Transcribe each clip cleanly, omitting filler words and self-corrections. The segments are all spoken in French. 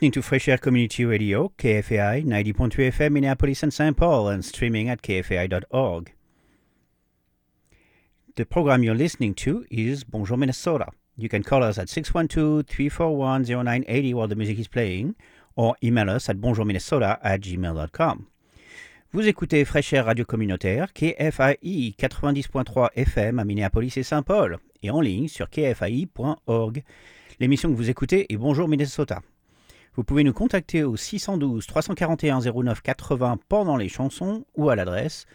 listening to Fresh Air Community Radio, KFAI 90.3 FM, Minneapolis and St. Paul, and streaming at kfai.org. The program you're listening to is Bonjour Minnesota. You can call us at 612-341-0980 while the music is playing, or email us at bonjourminnesota@gmail.com. Vous écoutez Fresh Air Radio Communautaire, KFAI 90.3 FM à Minneapolis et St. Paul, et en ligne sur kfai.org. L'émission que vous écoutez est Bonjour Minnesota. Vous pouvez nous contacter au 612-341-0980 pendant les chansons ou à l'adresse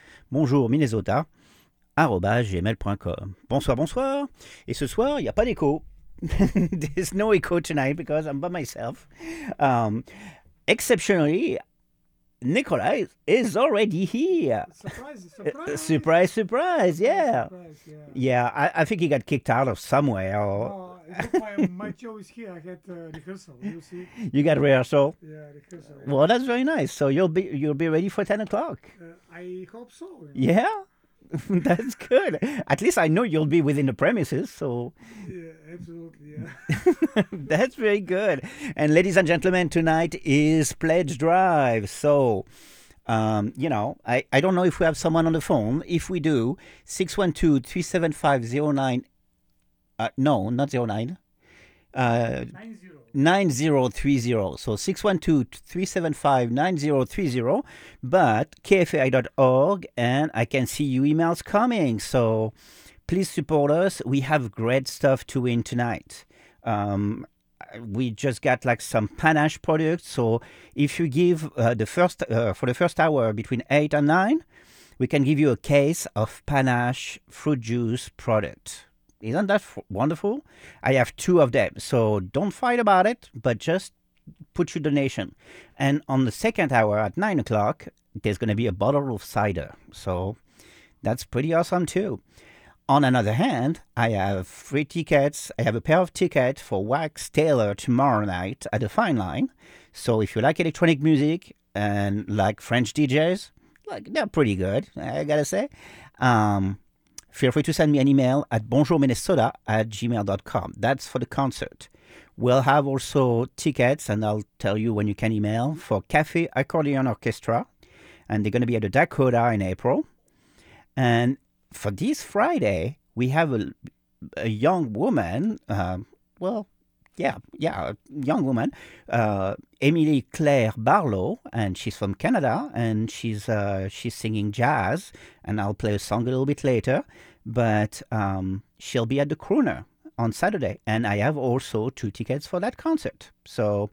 bonjourminnesota@gmail.com. Bonsoir, bonsoir. Et ce soir, il n'y a pas d'écho. There's no echo tonight because I'm by myself. Exceptionally, Nikolai is already here. Surprise, yeah. Yeah, I think he got kicked out of somewhere. Or... my show is here. I had rehearsal, you see. You got rehearsal? Yeah, rehearsal. Well, that's very nice. So you'll be ready for 10 o'clock? I hope so. Yeah? That's good. At least I know you'll be within the premises, so... Yeah, absolutely, yeah. That's very good. And ladies and gentlemen, tonight is Pledge Drive. So, I don't know if we have someone on the phone. If we do, 612-375-09... no, not 09. 9030. So 612-375-9030, but kfai.org, and I can see you emails coming. So please support us. We have great stuff to win tonight. We just got like some Panache products. So if you give for the first hour between 8 and 9, we can give you a case of Panache fruit juice product. Isn't that wonderful? I have 2 of them, so don't fight about it, but just put your donation. And on the second hour at 9 o'clock, there's going to be a bottle of cider. So that's pretty awesome too. On another hand, I have 3 tickets. I have a pair of tickets for Wax Taylor tomorrow night at the Fine Line. So if you like electronic music and like French DJs, they're pretty good, I gotta say. Feel free to send me an email at bonjourminnesota@gmail.com. That's for the concert. We'll have also tickets, and I'll tell you when you can email, for Cafe Accordion Orchestra, and they're going to be at the Dakota in April. And for this Friday, we have a young woman, a young woman, Emily Claire Barlow, and she's from Canada, and she's singing jazz, and I'll play a song a little bit later, but she'll be at the Crooner on Saturday, and I have also 2 tickets for that concert. So,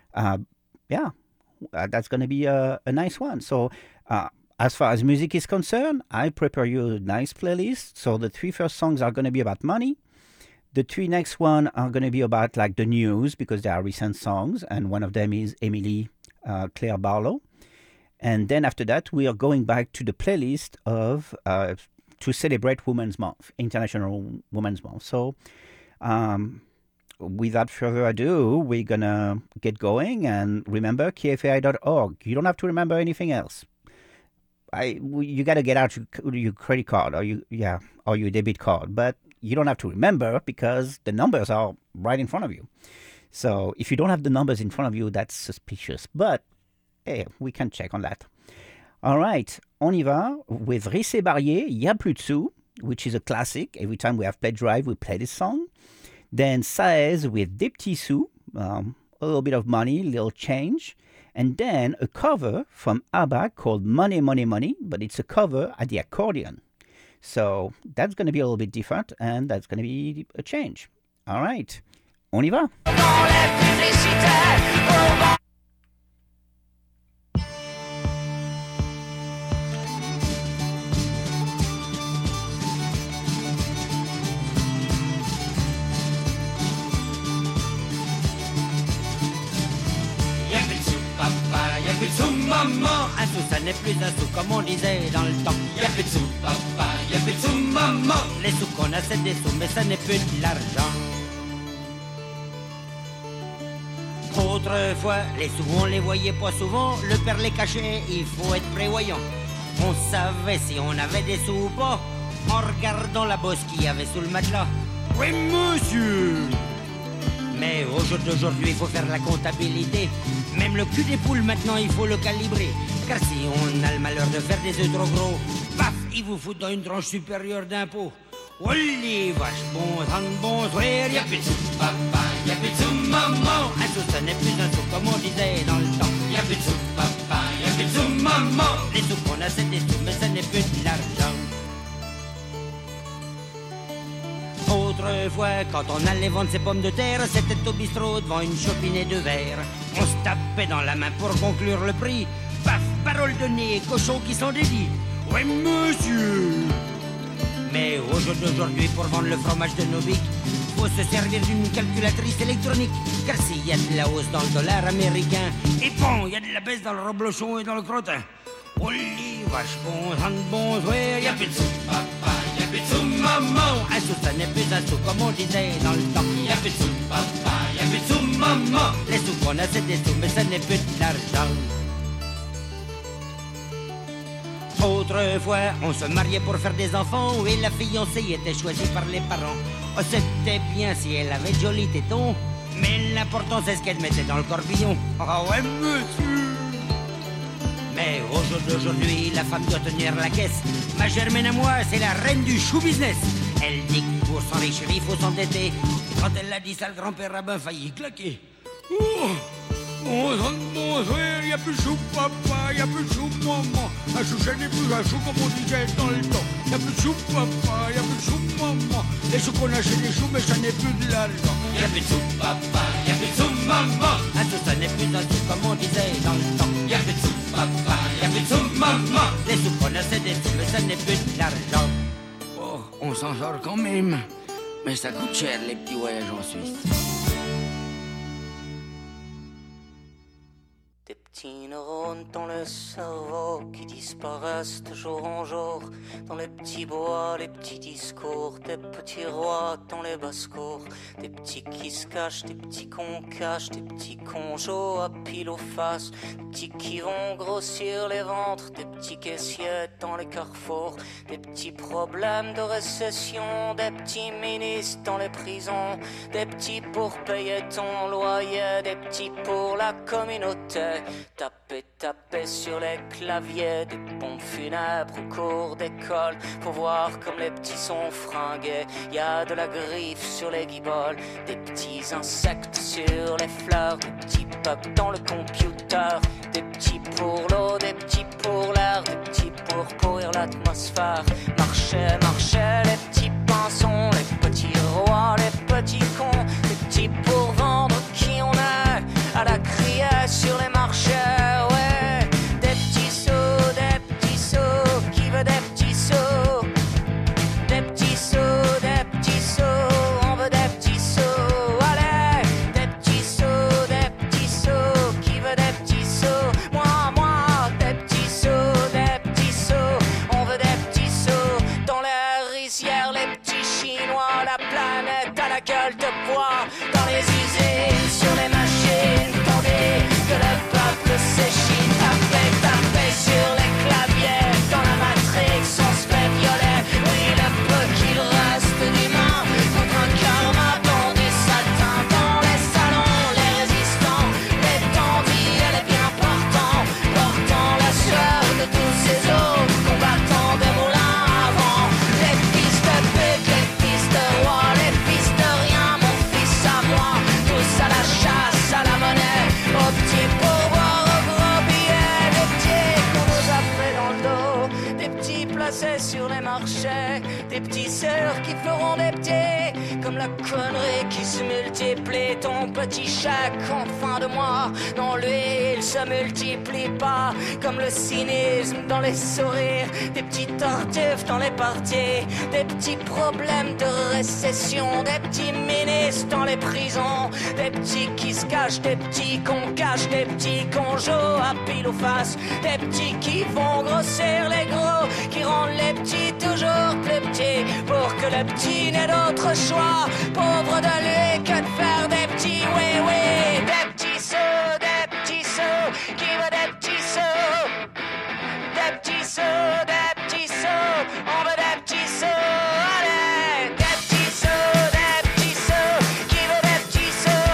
that's going to be a nice one. So, as far as music is concerned, I prepare you a nice playlist. So the 3 first songs are going to be about money. The 3 next one are going to be about like the news because they are recent songs, and one of them is Emily Claire Barlow. And then after that, we are going back to the playlist of to celebrate Women's Month, International Women's Month. So without further ado, we're going to get going, and remember kfai.org. You don't have to remember anything else. You got to get out your credit card or your debit card, but you don't have to remember because the numbers are right in front of you. So if you don't have the numbers in front of you, that's suspicious. But hey, we can check on that. All right, on y va with Rissé Barrier, Y'a plus de sous, which is a classic. Every time we have Pledge Drive, we play this song. Then Saez with Des petits sous, a little bit of money, little change. And then a cover from ABBA called Money, Money, Money, but it's a cover at the accordion. So that's going to be a little bit different, and that's going to be a change. All right, on y va. Maman, un sou ça n'est plus un sou comme on disait dans le temps. Y'a plus de sous papa, y'a plus de sous maman. Les sous qu'on a c'est des sous mais ça n'est plus de l'argent. Autrefois, les sous on les voyait pas souvent. Le père les cachait, il faut être prévoyant. On savait si on avait des sous ou pas en regardant la bosse qu'il y avait sous le matelas. Oui monsieur. Mais au jour d'aujourd'hui, il faut faire la comptabilité. Même le cul des poules, maintenant, il faut le calibrer. Car si on a le malheur de faire des œufs trop gros, paf, il vous fout dans une tranche supérieure d'impôt. Oh les vaches, bonsoir, y'a plus de sous, papa, y'a plus de sous, maman. Un sou, ça n'est plus un sou, comme on disait dans le temps. Y'a plus de sous, papa, y'a plus de sous, maman. Les sous qu'on a, c'est des sous, mais ça n'est plus de l'argent. Autrefois, quand on allait vendre ses pommes de terre, c'était au bistrot devant une chopinée de verre. On se tapait dans la main pour conclure le prix. Paf, parole de nez, cochons qui sont dédits. Ouais, monsieur. Mais au jour d'aujourd'hui, pour vendre le fromage de Novic, faut se servir d'une calculatrice électronique. Car s'il y a de la hausse dans le dollar américain, et bon, il y a de la baisse dans le reblochon et dans le crottin. Oh les vaches, bonsoir, y'a plus de sous, papa, y'a plus de sous, maman. Un sou, ça n'est plus un sou, comme on disait dans le temps. Y'a plus de sous, papa, y'a plus de sous, maman. Les sous qu'on a, c'est des sous, mais ça n'est plus de l'argent. Autrefois, on se mariait pour faire des enfants et la fiancée était choisie par les parents. Oh, c'était bien si elle avait de jolis tétons, mais l'important c'est ce qu'elle mettait dans le corbillon. Ah ouais, monsieur. Mais au jour d'aujourd'hui, la femme doit tenir la caisse. Ma Germaine à moi, c'est la reine du show business. Elle dit que pour s'enrichir, il faut s'endetter. Et quand elle l'a dit ça, le grand-père rabbin faillit claquer. Bonsoir, y'a plus de chou, papa, y'a plus de chou, maman. Un chou, ça n'est plus un chou, comme on disait dans le temps. Y'a plus de chou, papa, y'a plus de chou, maman. Les choux qu'on a, c'est des choux, mais ça n'est plus de l'argent. Y'a plus de chou, papa, y'a plus de chou, maman. Un chou, ça n'est plus un chou, comme on disait dans le temps. Y'a plus de chou, papa, y'a plus de chou, maman. Les choux qu'on a, c'est des choux, mais ça n'est plus de l'argent. Oh, on s'en sort quand même. Mais ça coûte cher, les petits voyages en Suisse. Des petits neurones dans le cerveau qui disparaissent de jour en jour. Dans les petits bois, les petits discours. Des petits rois dans les basses-cours. Des petits qui se cachent, des petits qu'on cache. Des petits conjos à pile aux faces. Des petits qui vont grossir les ventres. Des petits caissiers dans les carrefours. Des petits problèmes de récession. Des petits ministres dans les prisons. Des petits pour payer ton loyer. Des petits pour la communauté. Taper, taper sur les claviers des pompes funèbres au cours d'école pour voir comme les petits sont fringués. Y a de la griffe sur les guiboles, des petits insectes sur les fleurs, des petits bugs dans le computer, des petits pour l'eau, des petits pour l'air, des petits pour pourrir l'atmosphère. Marchez, marchez les petits pinsons, les petits rois, les petits cons, des petits pour vendre qui on est à la criée sur les marchés, ouais. Des petits sauts, qui veut des petits sauts. Des petits sauts, on veut des petits sauts. Allez, des petits sauts, qui veut des petits sauts. Moi, des petits sauts, on veut des petits sauts. Dans les rizières, les petits chinois, la planète à la gueule de bois. Dans les usines, sur les machines, que le peuple s'échine, taper sur les claviers. Dans la Matrix, on se fait violer. Oui, le peu qu'il reste d'humain contre un karma dans du satin. Dans les salons, les résistants, les tendis et les bien portants, portant la sueur de tous ces autres combattants des moulins à vent. Les fils de pute, les fils de roi, les fils de rien, mon fils à moi, tous à la chasse, à la monnaie. Aux petits pourboires, aux gros billets, des petits qu'on nous a fait dans le dos, des petits placés sur les marchés, des petits sœurs qui feront des petits, comme la connerie qui se multiplie, ton petit chèque en fin de mois, non lui il se multiplie pas, comme le cynisme dans les sourires, des petits tartuffes dans les parties, des petits problèmes de récession, des petits ministres dans les prisons, des petits qui se cachent, des petits qu'on cache, des petits qu'on joue à pile ou face, des petits qui vont grossir les gros, qui rendent les petits toujours plus petits, pour que le petit n'ait d'autre choix, pauvre de lui, que de faire des petits, oui, des petits sauts, qui veut des petits sauts, des petits sauts, on veut des petits sauts, allez, des petits sauts, qui veut des petits sauts.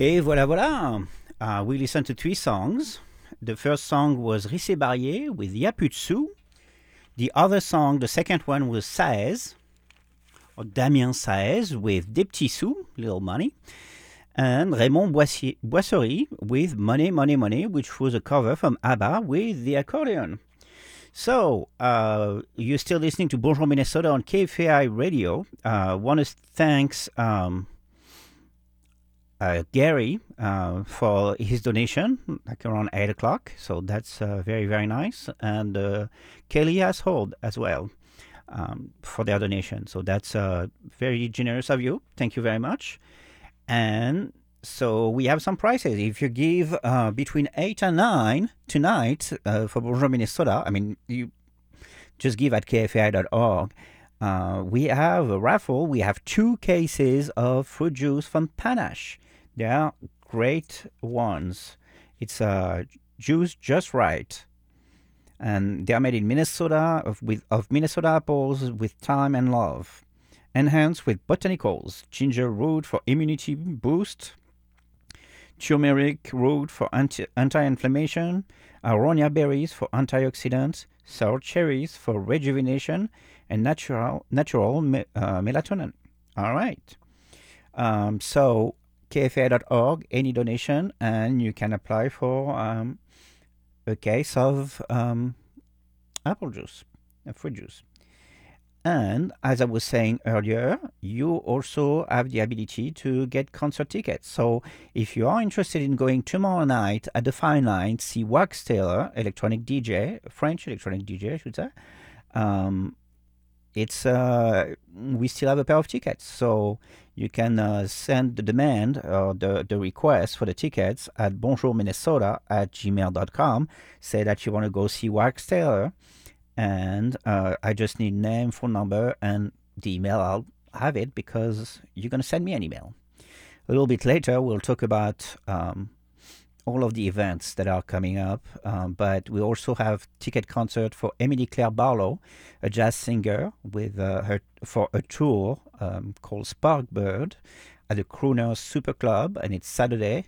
Et voilà, voilà. We listened to 3 songs. The first song was Rissé Barrier with Yaputsu. The other song, the second one, was Saez, or Damien Saez with Des Petits Sous, Little Money. And Raymond Boisserie with Money, Money, Money, which was a cover from ABBA with the accordion. So, you're still listening to Bonjour Minnesota on KFAI Radio. Want to thank Gary for his donation, like around 8 o'clock. So that's very, very nice. And Kelly Ashold as well for their donation. So that's very generous of you. Thank you very much. And so we have some prices. If you give between 8 and 9 tonight for Bonjour Minnesota, I mean, you just give at kfai.org. We have a raffle. We have 2 cases of fruit juice from Panache. They are great ones. It's juice just right. And they are made in Minnesota of Minnesota apples with thyme and love. Enhanced with botanicals, ginger root for immunity boost, turmeric root for anti-inflammation, aronia berries for antioxidants, sour cherries for rejuvenation, and natural melatonin. All right. So kfa.org, any donation, and you can apply for a case of apple juice, fruit juice. And as I was saying earlier, you also have the ability to get concert tickets. So if you are interested in going tomorrow night at the Fine Line, see Wax Taylor, electronic DJ, French electronic DJ, I should say. We still have a pair of tickets. So you can send the demand or the request for the tickets at bonjourminnesota@gmail.com. Say that you want to go see Wax Taylor. And I just need name, phone number, and the email. I'll have it because you're going to send me an email. A little bit later, we'll talk about all of the events that are coming up. But we also have ticket concert for Emily Claire Barlow, a jazz singer, with her for a tour called Sparkbird at the Crooner Super Club, and it's Saturday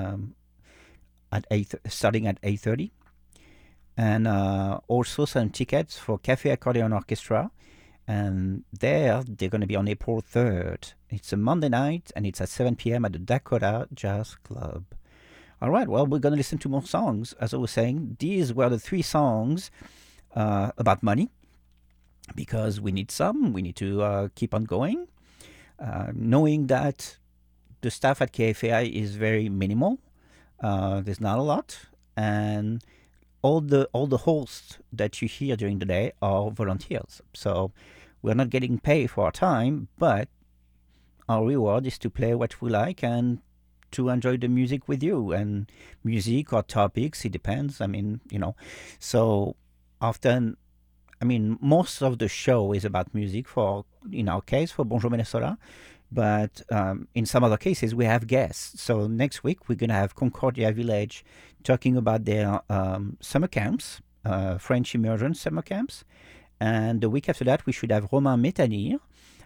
starting at 8:30. And also some tickets for Cafe Accordion Orchestra. And they're going to be on April 3rd. It's a Monday night, and it's at 7 p.m. at the Dakota Jazz Club. All right, well, we're going to listen to more songs. As I was saying, these were the 3 songs about money, because we need some. We need to keep on going. Knowing that the staff at KFAI is very minimal. There's not a lot. And all the hosts that you hear during the day are volunteers. So we're not getting paid for our time, but our reward is to play what we like and to enjoy the music with you. And music or topics, it depends. I mean, so often, most of the show is about music in our case, for Bonjour Minnesota. But in some other cases, we have guests. So next week, we're going to have Concordia Village talking about their summer camps, French immersion summer camps. And the week after that, we should have Romain Métanire.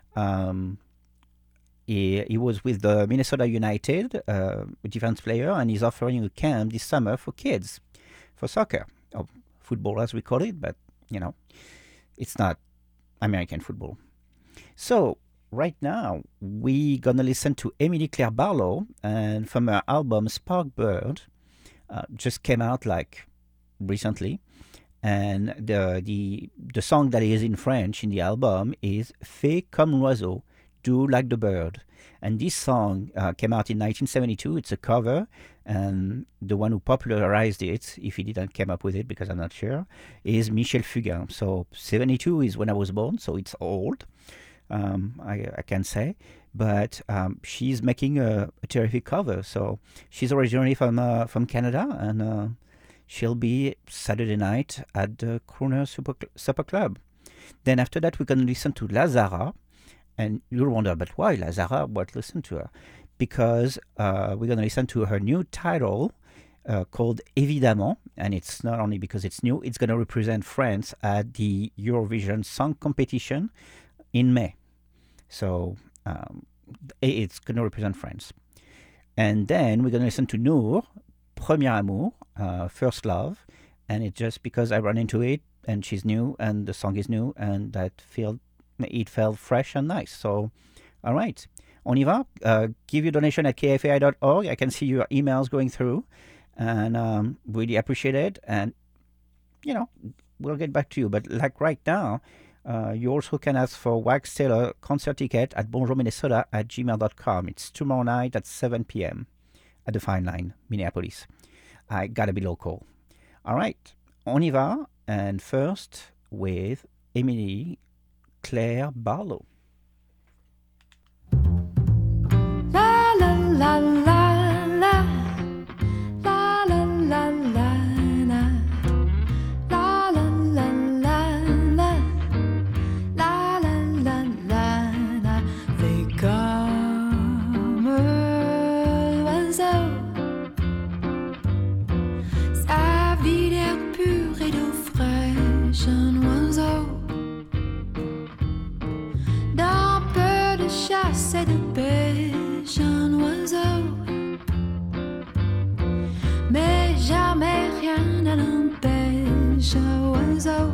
He was with the Minnesota United, a defense player, and he's offering a camp this summer for kids, for soccer, or football as we call it, but, it's not American football. So right now, we're going to listen to Emily Claire Barlow, and from her album Sparkbird, just came out like recently. And the song that is in French in the album is Fais comme l'oiseau, do like the bird. And this song came out in 1972. It's a cover, and the one who popularized it, if he didn't come up with it, because I'm not sure, is Michel Fugain. So 72 is when I was born, so it's old. I can say, but she's making a terrific cover. So she's originally from Canada, and she'll be Saturday night at the Crooner Supper Club. Then after that, we're going to listen to Lazara, and you'll wonder, but why Lazara? What listen to her? Because we're going to listen to her new title called Évidemment, and it's not only because it's new; it's going to represent France at the Eurovision Song Competition in May. So it's going to represent France. And then we're going to listen to Noor, Premier Amour, First Love. And it's just because I run into it and she's new and the song is new and it felt fresh and nice. So, all right. On y va. Give your donation at kfai.org. I can see your emails going through. And really appreciate it. And, we'll get back to you. But like right now, you also can ask for Wax Taylor concert ticket at bonjourminnesota@gmail.com. It's tomorrow night at 7 p.m. at the Fine Line, Minneapolis. I gotta be local. All right, on y va. And first with Emily Claire Barlow. La la la la la la la la la la la la la la la la la la. Fais comme l'oiseau, sa vie d'air pur et d'eau fraîche, un oiseau. D'un peu de chasse et de pêche, un oiseau. Mais jamais rien ne l'empêche, un oiseau,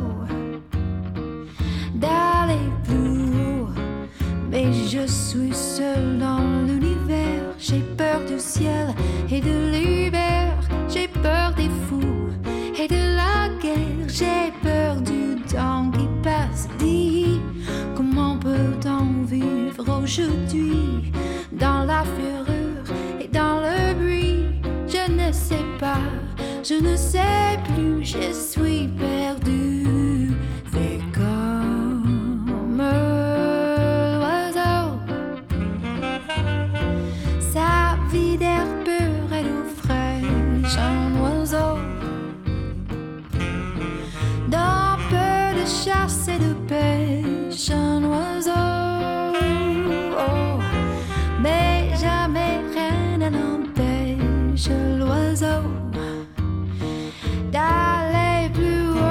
d'aller plus haut. Mais je suis seul dans l'univers. J'ai peur du ciel et de l'hiver. J'ai peur des fous et de la guerre. J'ai peur du temps qui passe. Dis, comment peut-on vivre aujourd'hui dans la fureur et dans le bruit? Je ne sais pas, je ne sais plus, je suis perdu. Fais comme l'oiseau, sa vie d'air pur et d'eau fraîche, un oiseau. D'un peu de chasse et de pêche, un oiseau. Oh, mais jamais rien ne l'empêche, l'oiseau, d'aller plus haut.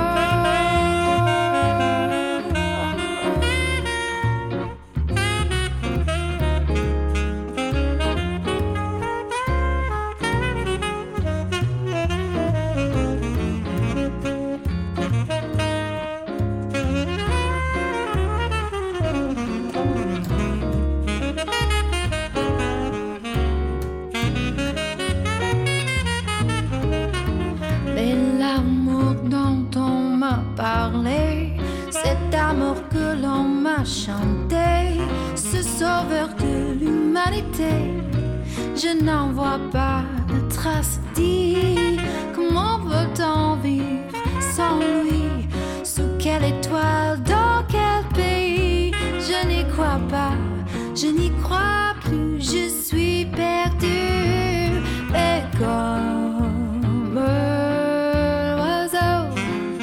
Mais l'amour dont on m'a parlé, cet amour que l'on m'a chanté, ce sauveur de l'humanité, je n'en vois pas de trace. Dis, comment peut-on vivre sans lui? Sous quelle étoile, dans quel pays? Je n'y crois pas, je n'y crois plus, je suis perdu. Et comme l'oiseau,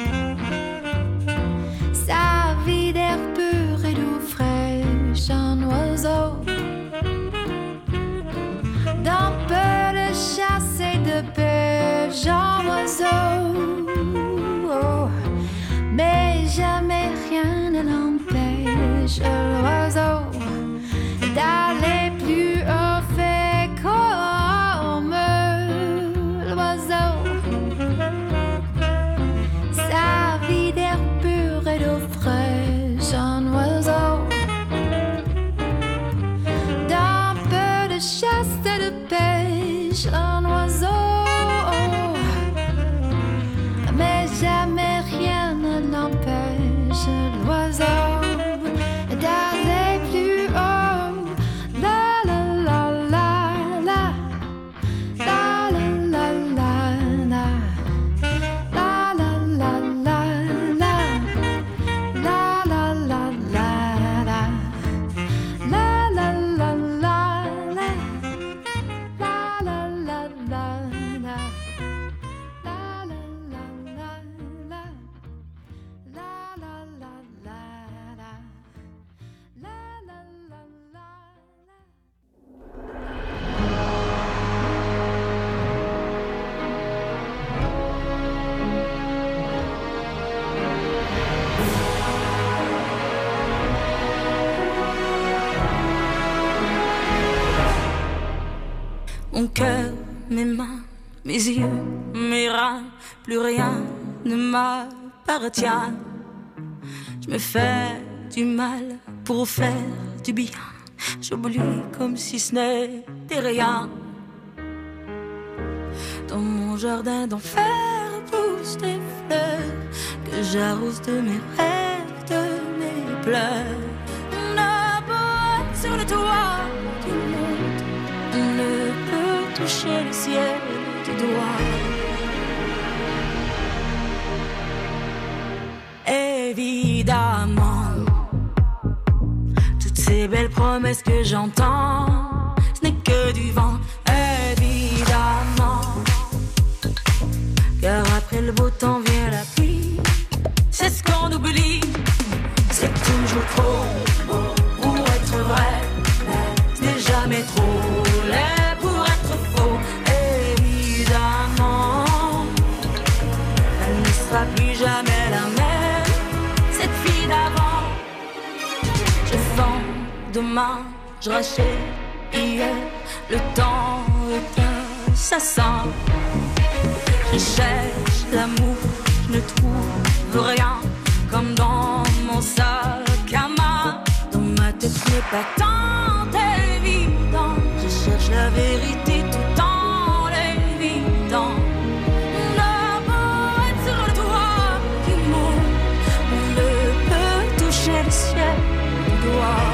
sa vie d'air pur et d'eau fraîche, un oiseau. D'un peu de chasse et de pêche, un oiseau. Oh, mais jamais rien ne l'empêche, l'oiseau, d'aller plus haut. Fait comme l'oiseau, sa vie d'air pur et d'eau fraîche, un oiseau. D'un peu de chasse et de pêche, un oiseau. Mais jamais rien ne l'empêche, l'oiseau, d'aller plus mes yeux, mes reins, plus rien ne m'appartient. Je me fais du mal pour faire du bien. J'oublie comme si ce n'était rien. Dans mon jardin d'enfer poussent des fleurs que j'arrose de mes rêves, de mes pleurs. On a beau être sur le toit du monde, on ne peut toucher le ciel du doigt. Évidemment, toutes ces belles promesses que j'entends, ce n'est que du vent. Évidemment, car après le beau temps vient la pluie. C'est ce qu'on oublie. C'est toujours trop beau pour être vrai, mais ce n'est jamais trop laid pour être faux. Évidemment, elle ne sera plus jamais la même, cette fille d'avant. Je vends demain, je rachète hier. Le temps est assassin. Je cherche l'amour, je ne trouve rien, comme dans mon sac à main. Dans ma tête ce n'est pas tant évident. Je cherche la vérité tout en l'évitant. On a beau être sur le toit du monde, on ne peut toucher le ciel du doigt.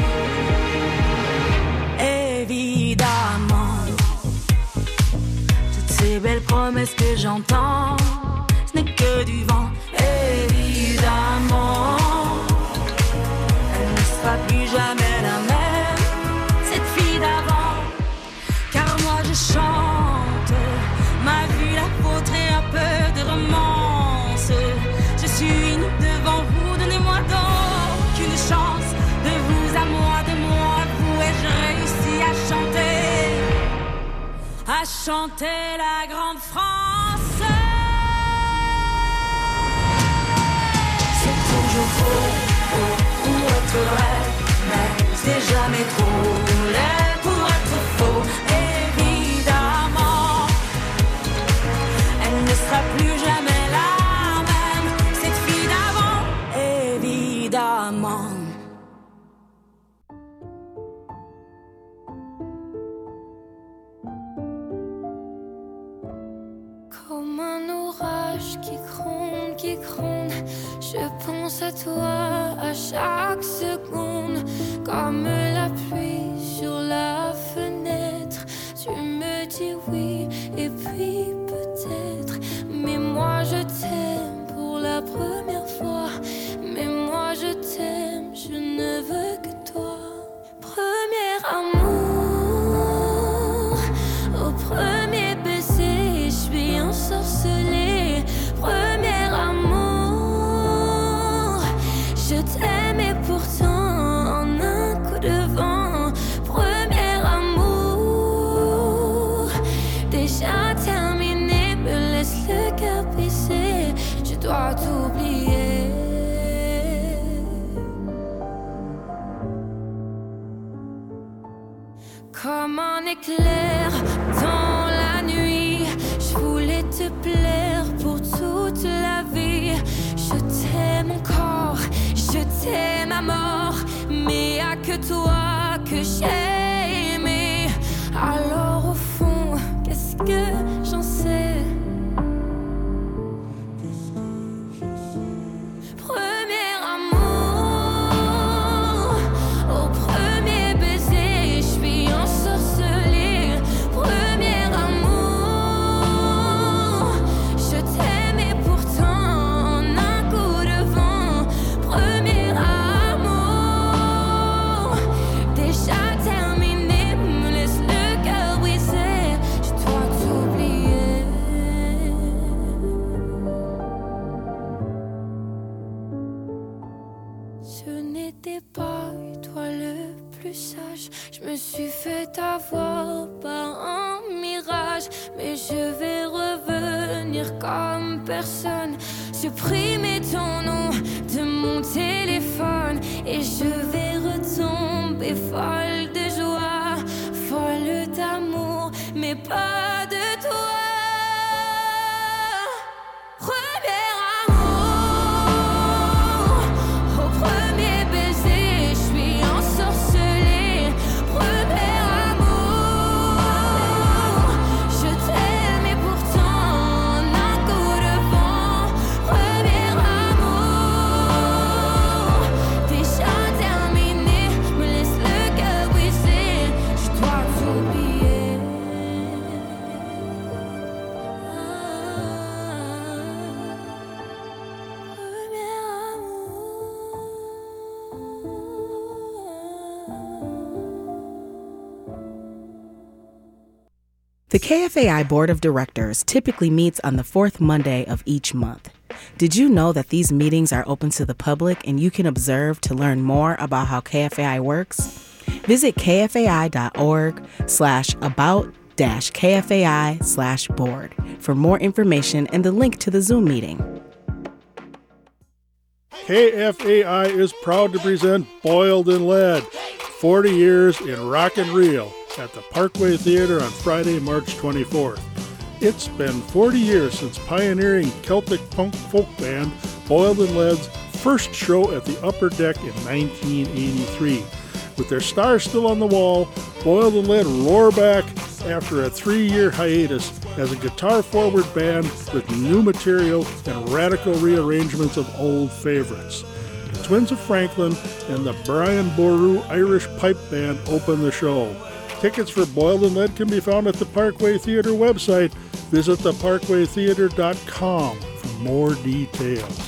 Évidemment, toutes ces belles promesses que j'entends, ce n'est que du vent. Évidemment, elle ne sera plus jamais la même, cette fille d'avant. Car moi je chante ma vie, la vôtre et un peu de romance. Je suis nue devant vous, donnez-moi donc une chance. De vous à moi, de moi à vous, et je réussis à chanter la grande France. C'est toujours faux pour être vrai, mais c'est jamais trop laid pour être faux. Évidemment, elle ne sera plus jamais la même, cette fille d'avant. Évidemment. Comme un orage qui gronde, je pense à toi à chaque seconde. Comme la pluie sur la fenêtre, tu me dis oui et puis peut-être. Mais moi je t'aime pour la première fois. Mais moi je t'aime, je ne veux que toi. Premier amour, au premier baiser, je suis ensorcelée. Premier amour, je t'aime et pourtant en un coup de vent. Premier amour, déjà terminé, me laisse le cœur baisser. Je dois t'oublier. Comme un éclair dans la nuit, je voulais te plaire pour toute la vie. Je t'aime encore, je t'aime à mort, mais y'a que toi que j'ai aimé. Alors au fond, qu'est-ce que j'en sais? Premier amour, au premier baiser, je suis ensorcelée. Premier amour, je t'aime et pourtant en un coup de vent. Premier amour, déjà terminé, me laisse le cœur brisé. Je dois t'oublier. Ce n'était pas toi le plus sage. Je me suis fait avoir par un mirage. Mais je vais revenir comme personne, supprimer ton nom de mon téléphone. Et je vais retomber folle de joie, folle d'amour, mais pas de toi. The KFAI Board of Directors typically meets on the fourth Monday of each month. Did you know that these meetings are open to the public and you can observe to learn more about how KFAI works? Visit kfai.org/about-kfai/board for more information and the link to the Zoom meeting. KFAI is proud to present Boiled in Lead, 40 years in rock and reel, at the Parkway Theater on Friday, March 24th. It's been 40 years since pioneering Celtic punk folk band Boiled in Lead's first show at the Upper Deck in 1983. With their stars still on the wall, Boiled in Lead roar back after a 3-year hiatus as a guitar-forward band with new material and radical rearrangements of old favorites. The Twins of Franklin and the Brian Boru Irish Pipe Band open the show. Tickets for Boiled in Lead can be found at the Parkway Theater website. Visit theparkwaytheater.com for more details.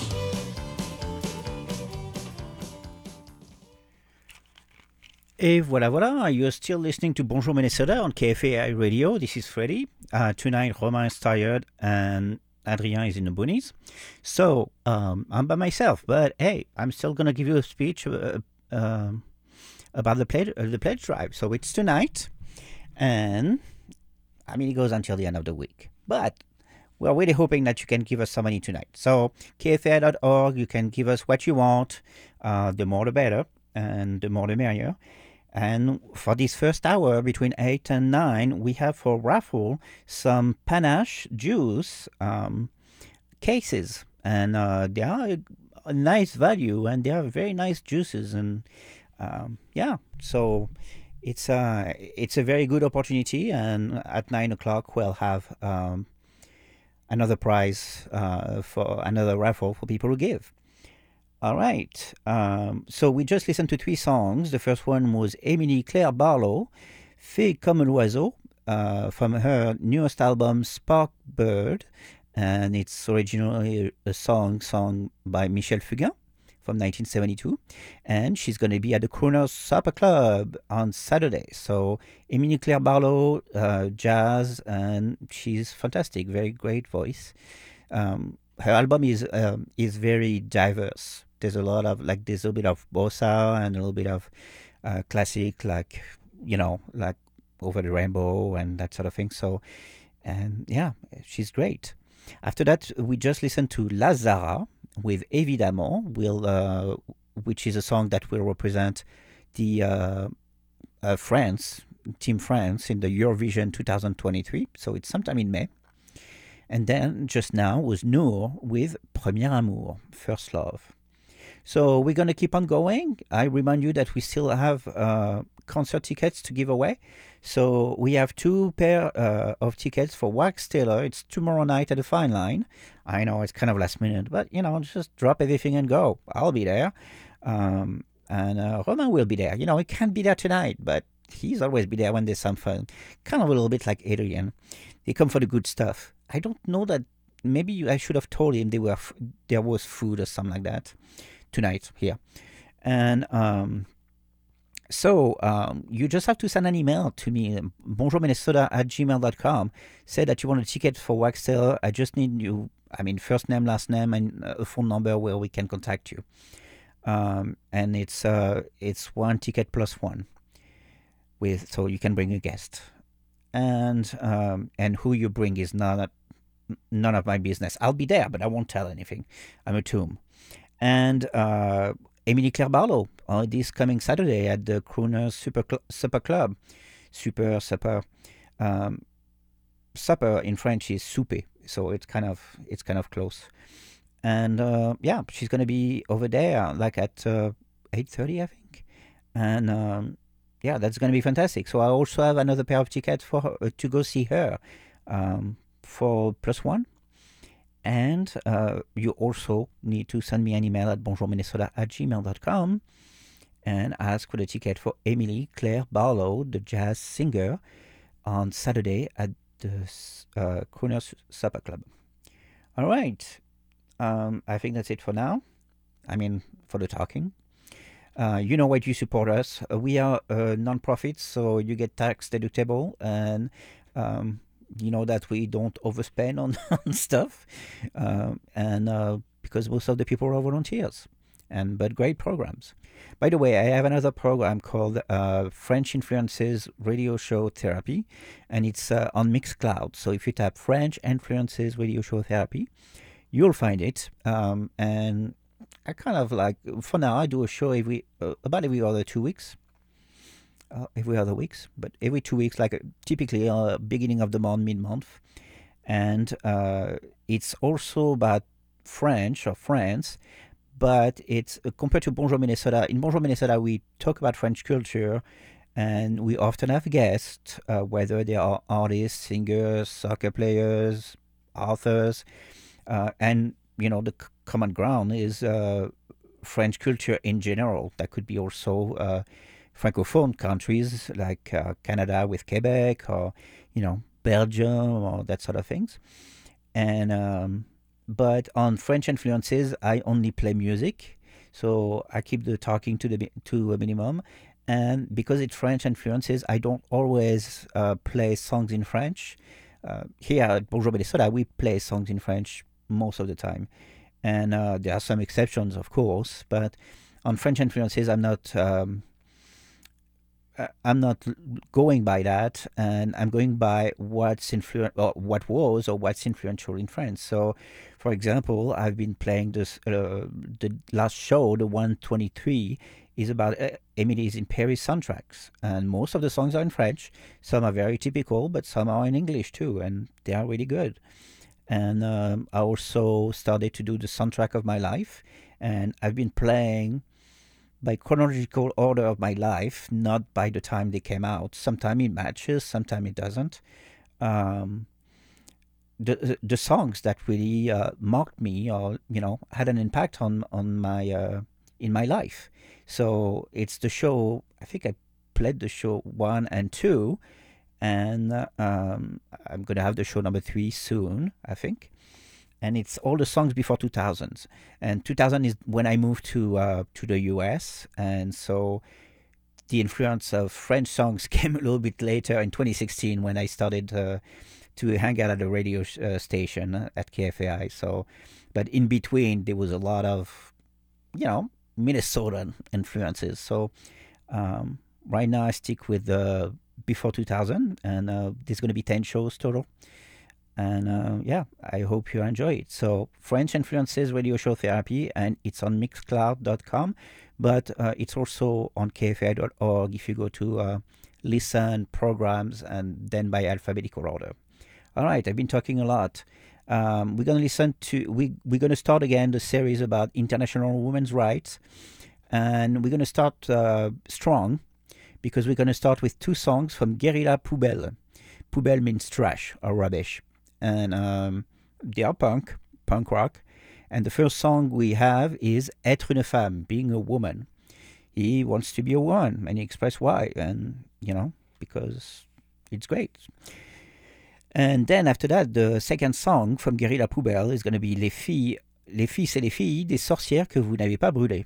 Et voilà, you're still listening to Bonjour Minnesota on KFAI Radio. This is Freddie. Tonight, Romain is tired and Adrien is in the boonies. So, I'm by myself, but hey, I'm still going to give you a speech about the pledge drive. So it's tonight, and it goes until the end of the week. But we're really hoping that you can give us some money tonight. So kfai.org, you can give us what you want. The more the better, and the more the merrier. And for this first hour, between 8 and 9, we have for raffle some Panache juice cases. And they are a nice value, and they are very nice juices. And so it's a very good opportunity. And at 9 o'clock, we'll have another prize for another raffle for people who give. All right. So we just listened to 3 songs. The first one was Émilie Claire Barlow, Fée comme un oiseau, from her newest album Sparkbird. And it's originally a song sung by Michel Fugain from 1972. And she's going to be at the Crooners Supper Club on Saturday. So Émilie Claire Barlow, jazz, and she's fantastic, very great voice. Her album is very diverse. There's a lot of there's a bit of bossa and a little bit of classic, like Over the Rainbow and that sort of thing. So, and yeah, she's great. After that, we just listened to Lazara with Évidemment, which is a song that will represent the Team France in the Eurovision 2023. So it's sometime in May. And then just now was Noor with Premier Amour, First Love. So we're going to keep on going. I remind you that we still have concert tickets to give away. So we have 2 pair of tickets for Wax Taylor. It's tomorrow night at the Fine Line. I know it's kind of last minute, but just drop everything and go. I'll be there. And Romain will be there. He can't be there tonight, but he's always be there when there's some fun. Kind of a little bit like Adrian. They come for the good stuff. I don't know that. Maybe I should have told him there was food or something like that tonight here. And so you just have to send an email to me, bonjourminnesota@gmail.com. Say that you want a ticket for Wax Taylor. I just need you, first name, last name, and a phone number where we can contact you. And it's 1 ticket plus 1. So you can bring a guest. And who you bring is none of my business. I'll be there, but I won't tell anything. I'm a tomb. And Émilie Claire Barlow this coming Saturday at the Crooners Supper Club. Supper. Supper in French is souper, so it's kind of close. And she's going to be over there at 8:30, I think. And that's going to be fantastic. So I also have another pair of tickets for her, to go see her for +1. And you also need to send me an email at bonjourminnesota@gmail.com and ask for the ticket for Émilie Claire Barlow, the jazz singer, on Saturday at the Crooners Supper Club. All right. I think that's it for now. For the talking. You know what, you support us. We are a non-profit, so you get tax deductible, and you know that we don't overspend on, on stuff, and because most of the people are volunteers, but great programs. By the way, I have another program called French Influences Radio Show Therapy, and it's on Mixcloud. So if you tap French Influences Radio Show Therapy, you'll find it. And I kind of like, for now, I do a show about every other 2 weeks. Every other weeks, but every 2 weeks, like typically beginning of the month, mid-month. And it's also about French or France, but it's compared to Bonjour Minnesota. In Bonjour Minnesota, we talk about French culture, and we often have guests, whether they are artists, singers, soccer players, authors, and you know the common ground is French culture in general. That could be also Francophone countries like Canada with Quebec, or you know Belgium, or that sort of things. And but on French Influences, I only play music, so I keep the talking to a minimum. And because it's French Influences, I don't always play songs in French. Here at Bonjour Minnesota, we play songs in French most of the time, and there are some exceptions, of course. But on French Influences, I'm not going by that, and I'm going by what's what was or what's influential in France. So, for example, I've been playing this. The last show, the 123, is about Emily's in Paris soundtracks, and most of the songs are in French. Some are very typical, but some are in English too, and they are really good. And I also started to do the soundtrack of my life, and I've been playing by chronological order of my life, not by the time they came out. Sometimes it matches, sometimes it doesn't. The songs that really marked me, or you know, had an impact on my in my life. So it's the show. I think I played the show 1 and 2, and I'm gonna have the show number 3 soon, I think. And it's all the songs before 2000s. And 2000 is when I moved to the US, and so the influence of French songs came a little bit later in 2016 when I started to hang out at a radio station at KFAI. So, but in between there was a lot of, you know, Minnesotan influences. So right now I stick with before 2000, and there's going to be 10 shows total. And yeah, I hope you enjoy it. So French Influences Radio Show Therapy, and it's on Mixcloud.com, but it's also on KFI.org if you go to listen, programs, and then by alphabetical order. All right, I've been talking a lot. We're going to listen to, we're going to start again the series about international women's rights, and we're going to start strong, because we're going to start with 2 songs from Guerilla Poubelle. Poubelle means trash or rubbish. And they are punk rock. And the first song we have is Être une femme, being a woman. He wants to be a woman, and he expressed why, and you know, because it's great. And then after that, the second song from Guerilla Poubelle is going to be Les filles, c'est les filles des sorcières que vous n'avez pas brûlées.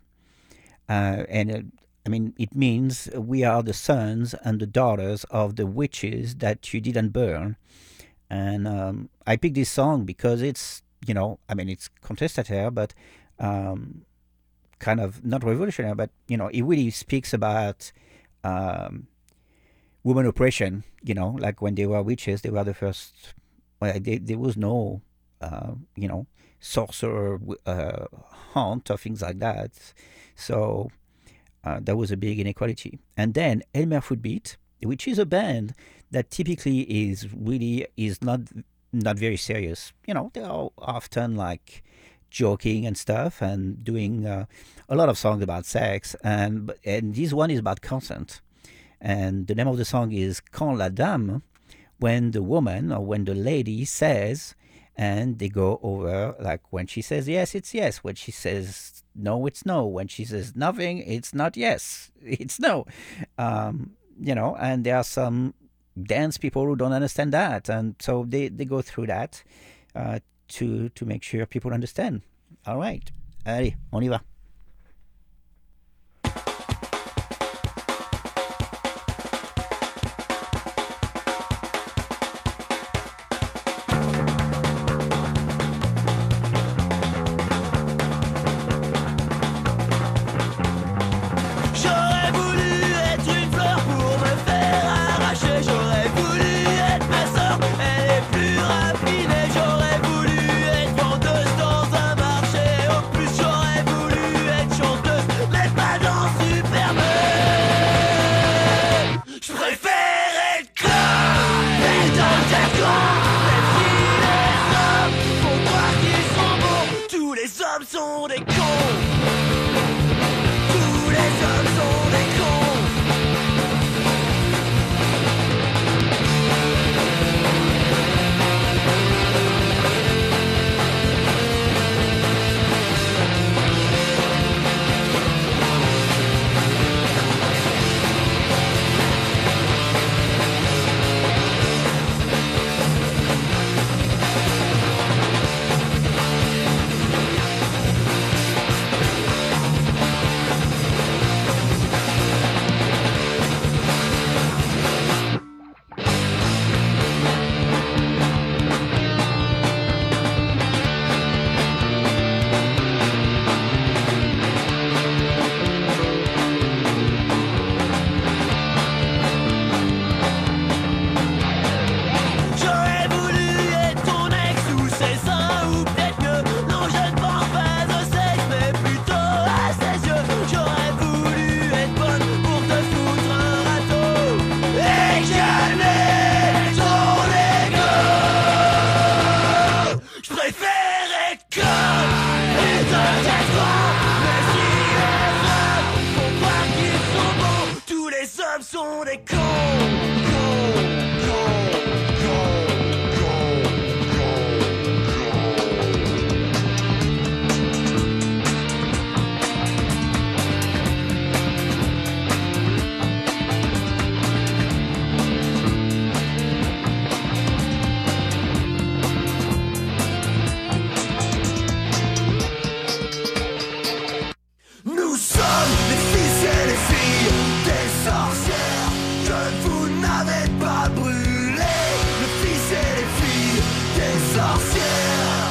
I mean, it means we are the sons and the daughters of the witches that you didn't burn. And I picked this song because it's, you know, I mean, it's contestataire, but kind of not revolutionary, but, you know, it really speaks about women oppression, you know, like when they were witches, they were the first, well, there was no, you know, sorcerer hunt or things like that. So there was a big inequality. And then Elmer Footbeat, which is a band that typically is not very serious. You know, they are often like joking and stuff, and doing a lot of songs about sex. And this one is about consent. And the name of the song is Quand la dame, when the woman or when the lady says, and they go over, like when she says yes, it's yes. When she says no, it's no. When she says nothing, it's not yes, it's no. You know, and there are some dance people who don't understand that, and so they go through that to make sure people understand. All right, allez, on y va. sont des cons. Tous les hommes sont des cons. Sont des cons. Nous sommes les fils et les filles des sorcières que vous n'avez pas brûlé. Les fils et les filles des sorcières.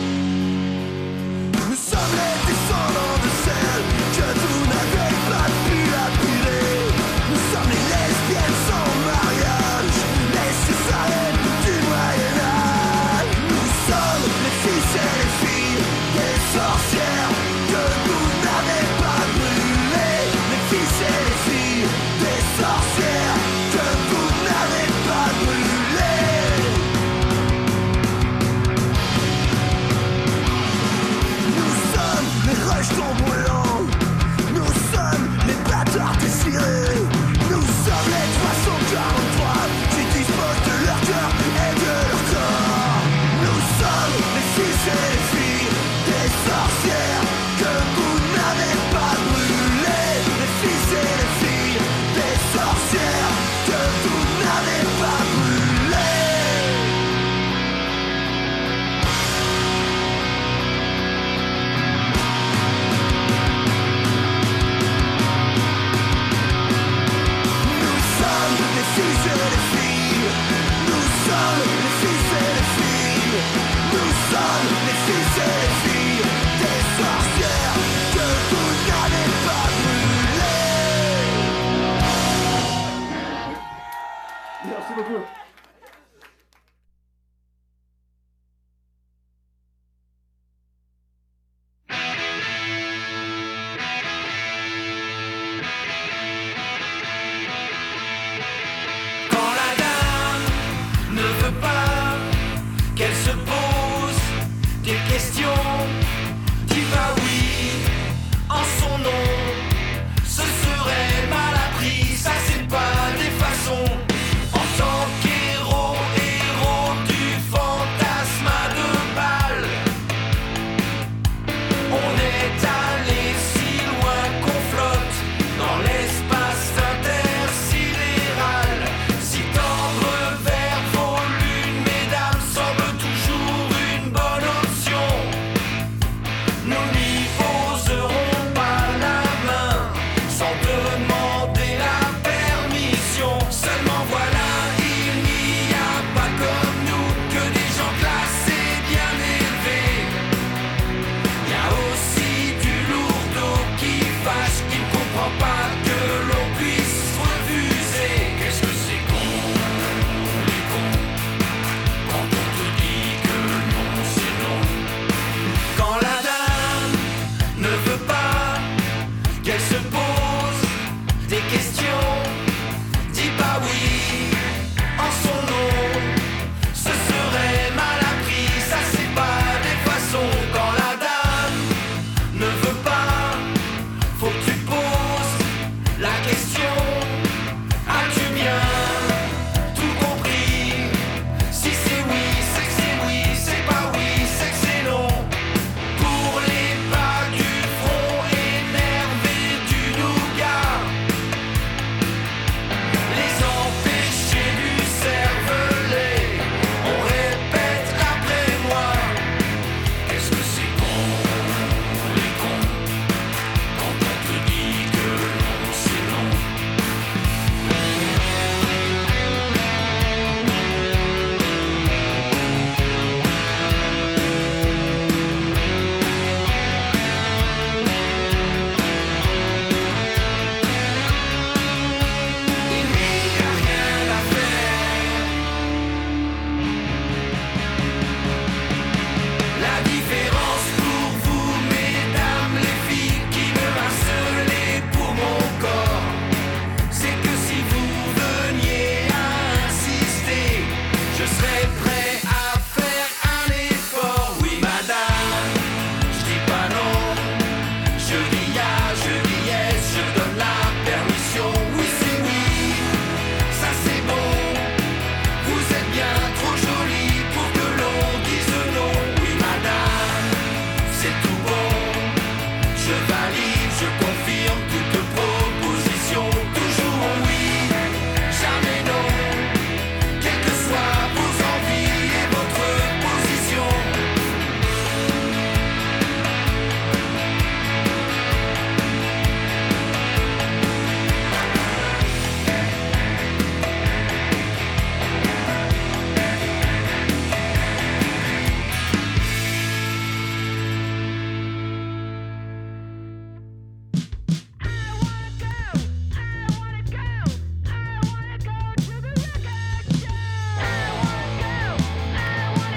Nous sommes les descendants de celles que vous n'avez pas pu lapider. Nous sommes les lesbiennes sans mariage, les césariennes du Moyen-Âge. Nous sommes les fils et les filles des sorcières que vous n'avez pas brûlé. Les fils et les filles des sorcières que vous n'avez pas brûlé. Nous sommes les rejetons brûlants. Nous sommes les bâtards désirés. Nous sommes les 343 qui disposent de leur cœur et de leur corps. Nous sommes les fils et les filles des sorcières que vous n'avez pas brûlé. Les fils et les filles des sorcières que vous n'avez pas brûlé. Nous sommes les fils et les filles. Nous sommes les fils et les filles. Nous sommes les fils et les filles des sorcières que vous n'avez pas brûlées. Merci beaucoup. Quand la dame ne veut pas qu'elle se pose des questions, dis pas oui en son nom. Ce serait mal appris, ça c'est pas des façons. En tant qu'héros, héros du fantasme à deux balles, on est allé si loin qu'on flotte dans l'espace intersidéral. Si tendre vers vos lunes, mesdames, semble toujours une bonne option, nous n'y oserons pas la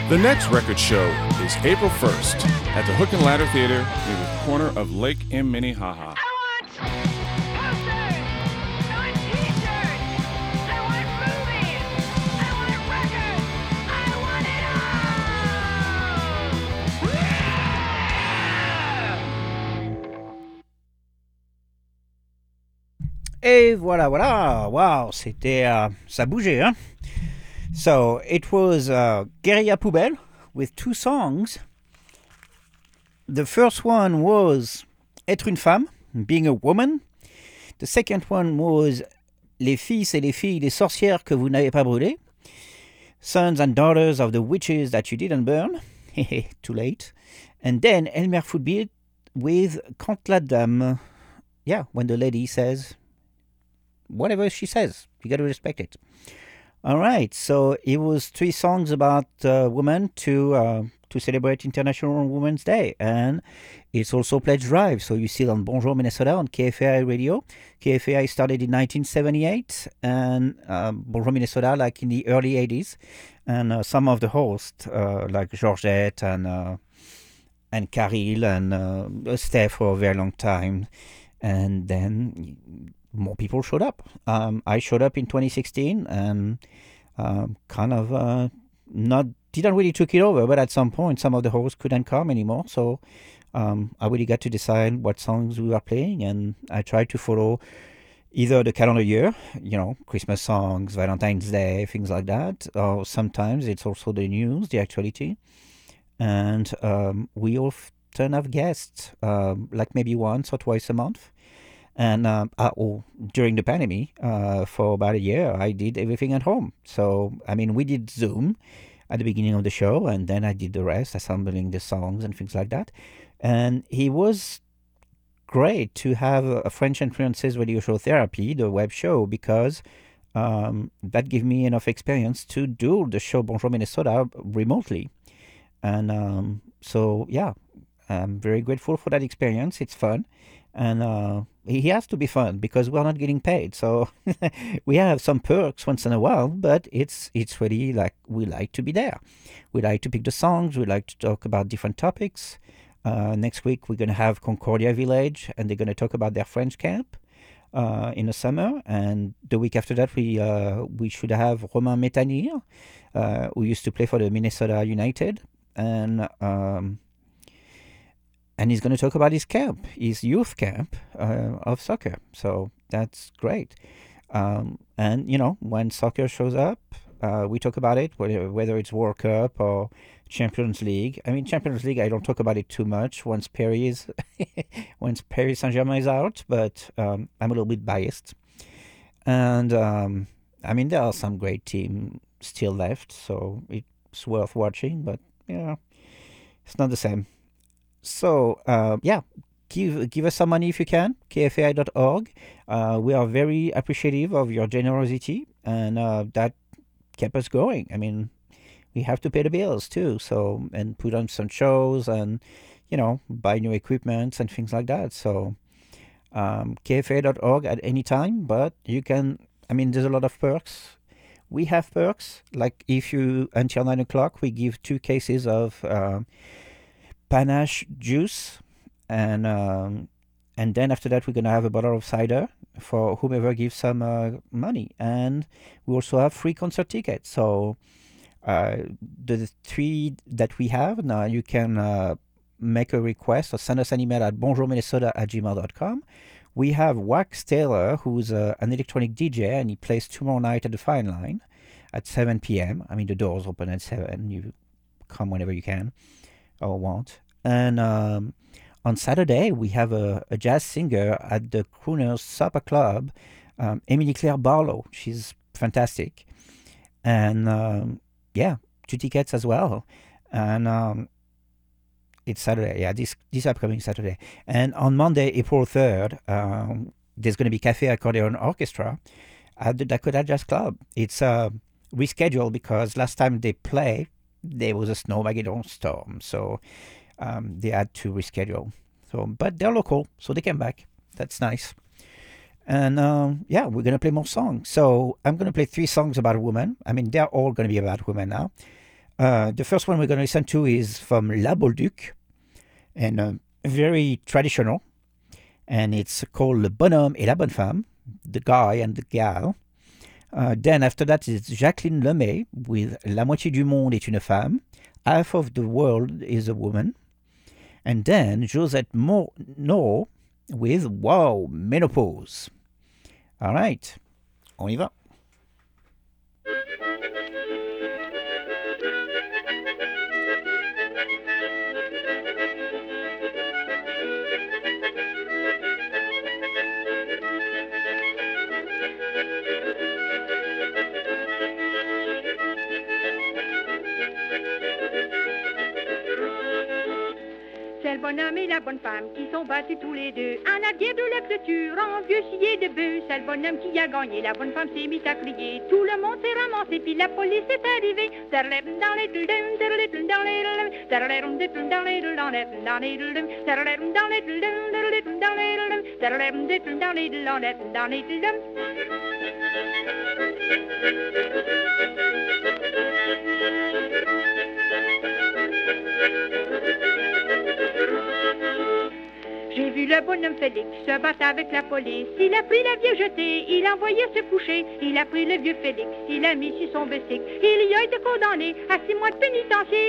The next record show is April 1st at the Hook and Ladder Theater near the corner of Lake and Minnehaha. Et voilà, voilà. Wow, c'était... ça bougeait, hein? So, it was Guérilla Poubelle with two songs. The first one was Être une femme, being a woman. The second one was Les fils et les filles des sorcières que vous n'avez pas brûlées. Sons and daughters of the witches that you didn't burn. Too late. And then Elmer Footbeat with Quand la dame. Yeah, when the lady says whatever she says, you got to respect it. All right, so it was three songs about women to celebrate International Women's Day, and it's also Pledge Drive. So you see it on Bonjour Minnesota on KFAI radio. KFAI started in 1978, and Bonjour Minnesota like in the early 80s, and some of the hosts like Georgette and Caril and Steph for a very long time, and then more people showed up. I showed up in 2016 and didn't really took it over, but at some point some of the hosts couldn't come anymore, so I really got to decide what songs we were playing, and I tried to follow either the calendar year, Christmas songs, Valentine's Day, things like that, or sometimes it's also the news, the actuality, and we often have guests, like maybe once or twice a month. And during the pandemic, for about a year, I did everything at home. So, we did Zoom at the beginning of the show, and then I did the rest, assembling the songs and things like that. And it was great to have a French Influences Radio Show Therapy, the web show, because that gave me enough experience to do the show Bonjour Minnesota remotely. And so, yeah, I'm very grateful for that experience. It's fun. And he has to be fun because we're not getting paid. So we have some perks once in a while, but it's really like we like to be there. We like to pick the songs. We like to talk about different topics. Next week, we're going to have Concordia Village, and they're going to talk about their French camp in the summer. And the week after that, we should have Romain Métanire, who used to play for the Minnesota United. And he's going to talk about his camp, his youth camp of soccer. So that's great. And, when soccer shows up, we talk about it, whether it's World Cup or Champions League. Champions League, I don't talk about it too much once Paris Saint-Germain is out, but I'm a little bit biased. And, there are some great teams still left, so it's worth watching, but, it's not the same. So, give us some money if you can, kfai.org. We are very appreciative of your generosity, and that kept us going. We have to pay the bills too, so, and put on some shows and, buy new equipment and things like that. So, kfa.org at any time, but you can, there's a lot of perks. We have perks, like if you, until 9 o'clock, we give 2 cases of Panache juice, and then after that we're gonna have a bottle of cider for whomever gives some money, and we also have free concert tickets. So the 3 that we have now, you can make a request or send us an email at bonjourminnesota@gmail.com. We have Wax Taylor, who's an electronic DJ, and he plays tomorrow night at the Fine Line at 7 p.m. The doors open at 7. You come whenever you can or want. And on Saturday, we have a jazz singer at the Crooners Supper Club, Emily Claire Barlow. She's fantastic. And 2 tickets as well. And it's Saturday, this upcoming Saturday. And on Monday, April 3rd, there's going to be Cafe Accordion Orchestra at the Dakota Jazz Club. It's rescheduled because last time they played, there was a snowmageddon storm, so they had to reschedule. But they're local, so they came back. That's nice. And we're going to play more songs. So I'm going to play 3 songs about women. They're all going to be about women now. The first one we're going to listen to is from La Bolduc, and very traditional, and it's called Le Bonhomme et la Bonne Femme, the guy and the gal. Then after that is Jacqueline Lemay with La moitié du monde est une femme, half of the world is a woman. And then Josette Noro with Wow, Menopause. All right, on y va. C'est le bonhomme et la bonne femme qui sont battus tous les deux à la guerre de la clôture en vieux scié de bœuf. C'est le bonhomme qui a gagné, la bonne femme s'est mise à crier. Tout le monde s'est ramassé, puis la police est arrivée. J'ai vu le bonhomme Félix se battre avec la police. Il a pris la vieille jetée, il a envoyé se coucher. Il a pris le vieux Félix, il a mis sur son bicycle. Il y a été condamné à 6 mois de pénitencier.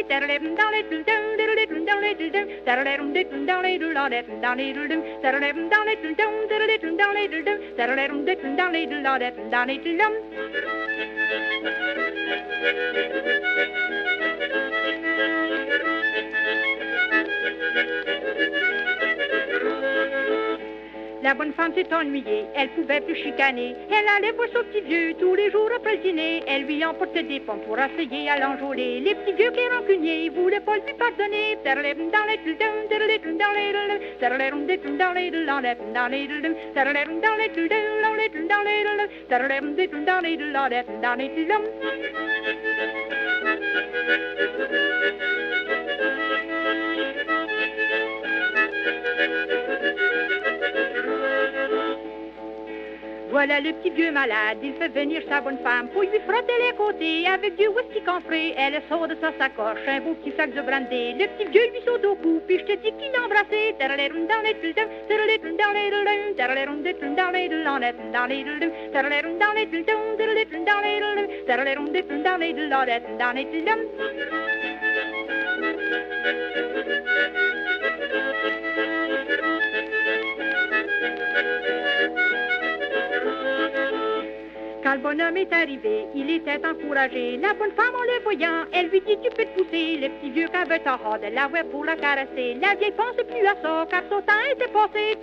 La bonne femme s'est ennuyée, elle pouvait plus chicaner. Elle allait voir son petit vieux tous les jours après le dîner. Elle lui emportait des pommes pour essayer à l'enjôler. Les petits vieux qui rancuniers voulaient pas lui pardonner. Voilà le petit vieux malade, il fait venir sa bonne femme pour lui frotter les côtés avec du whisky camphré. Elle sort de sa sacoche un beau petit sac de brandy. Le petit vieux lui saute au cou, puis je te dis qu'il l'embrassait. Quand le bonhomme est arrivé, il était encouragé. La bonne femme, en le voyant, elle lui dit tu peux te pousser. Le petit vieux qu'elle veut hors de la ouais pour la caresser. La vieille pense plus à ça, car son temps était passé.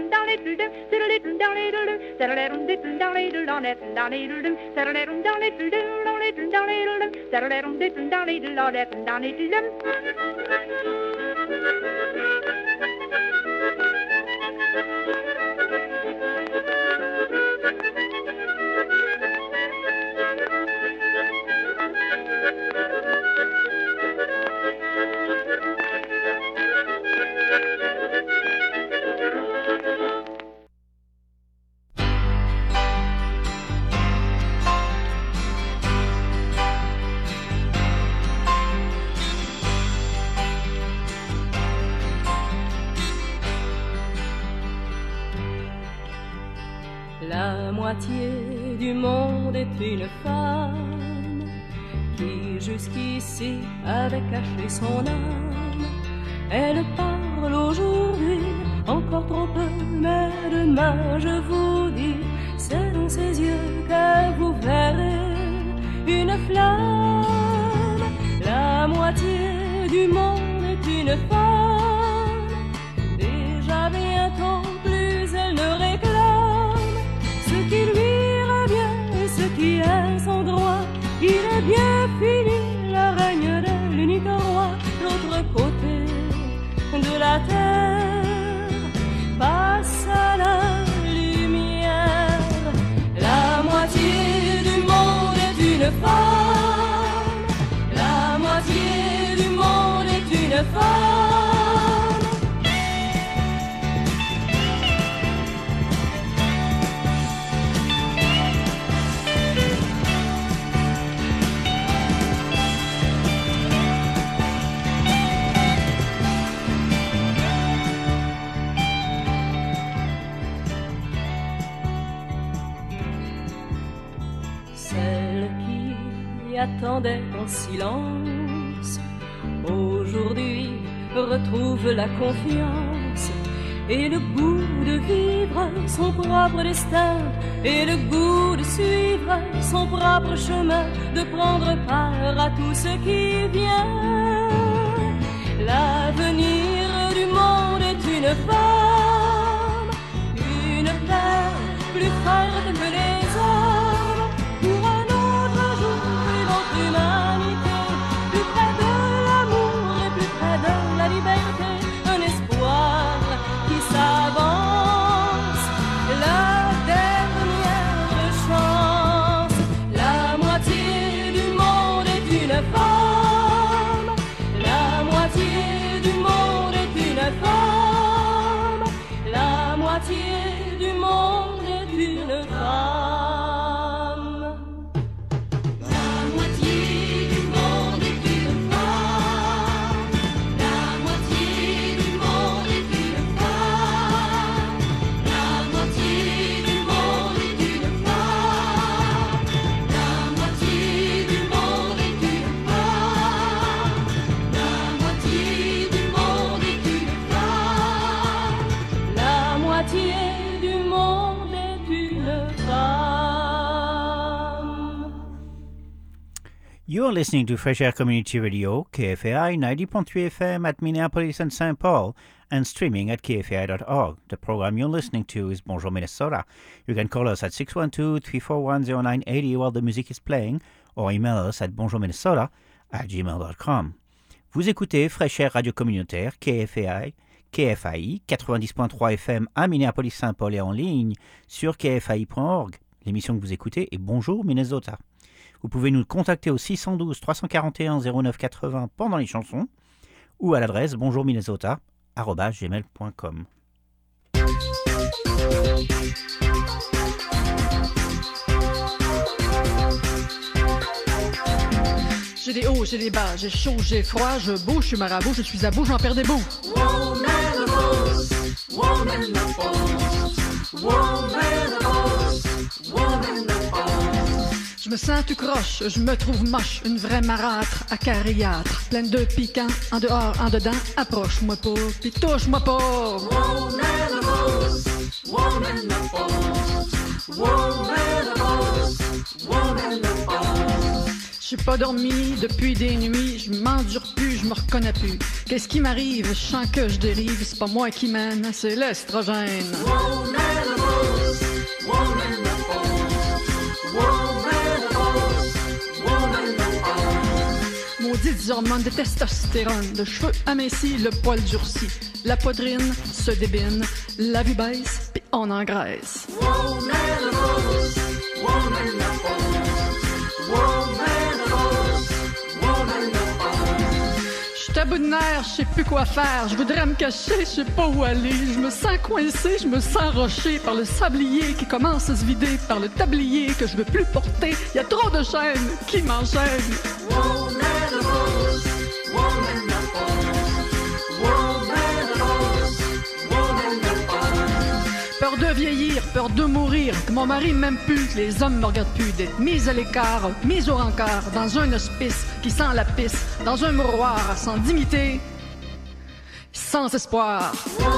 La moitié du monde est une femme qui jusqu'ici avait caché son âme. Elle parle aujourd'hui encore trop peu, mais demain je vous dis, c'est dans ses yeux que vous verrez une flamme. La moitié du monde est une femme, déjà bientôt plus elle ne réclame ce qui lui revient et ce qui est son droit. Il est bien fini le règne de l'unique roi. L'autre côté de la terre passe à la lumière. La moitié du monde est une femme. La moitié du monde est une femme. attendait en silence. Aujourd'hui, retrouve la confiance et le goût de vivre son propre destin et le goût de suivre son propre chemin, de prendre part à tout ce qui vient. L'avenir du monde est une femme, une terre plus forte que les hommes, pour un autre jour, une autre humanité, plus près de l'amour et plus près de la liberté, un espoir qui s'avance, la dernière chance. La moitié du monde est une femme, la moitié du monde est une femme, la moitié du monde est une femme. La moitié du monde est une femme, la moitié du monde est une femme, la moitié du monde est une femme, la moitié du monde est une femme, la moitié du monde est une femme, la moitié du monde est une femme. You're listening to Fresh Air Community Radio, KFAI 90.3 FM at Minneapolis and St. Paul, and streaming at kfai.org. The program you're listening to is Bonjour Minnesota. You can call us at 612-341-0980 while the music is playing, or email us at bonjourminnesota@gmail.com. Vous écoutez Fresh Air Radio Communautaire, KFAI 90.3 FM à Minneapolis-Saint Paul et en ligne sur kfai.org. L'émission que vous écoutez est Bonjour Minnesota. Vous pouvez nous contacter au 612-341-0980 pendant les chansons ou à l'adresse bonjourminnesota@gmail.com. J'ai des hauts, j'ai des bas, j'ai chaud, j'ai froid, je bouge, je suis marabout, je suis à bout, j'en perds des bouts. Je me sens tout croche, je me trouve moche, une vraie marâtre, acariâtre, pleine de piquants, en dehors, en dedans, approche-moi pas, pis touche-moi pas. J'ai pas dormi depuis des nuits, je m'endure plus, je me reconnais plus. Qu'est-ce qui m'arrive? Je sens que je dérive, c'est pas moi qui mène, c'est l'estrogène. Maudites hormones de testostérone, le cheveu aminci, le poil durci, la poitrine se débine, la vue baisse, pis on engraisse. J'suis à bout de nerfs, je sais plus quoi faire, je voudrais me cacher, je sais pas où aller, je me sens coincé, je me sens roché par le sablier qui commence à se vider, par le tablier que je veux plus porter, y a trop de chaînes qui m'enchaînent. Peur de vieillir, peur de mourir, que mon mari m'aime plus, que les hommes me regardent plus, d'être mise à l'écart, mise au rencard, dans un hospice qui sent la pisse, dans un mouroir sans dignité, sans espoir.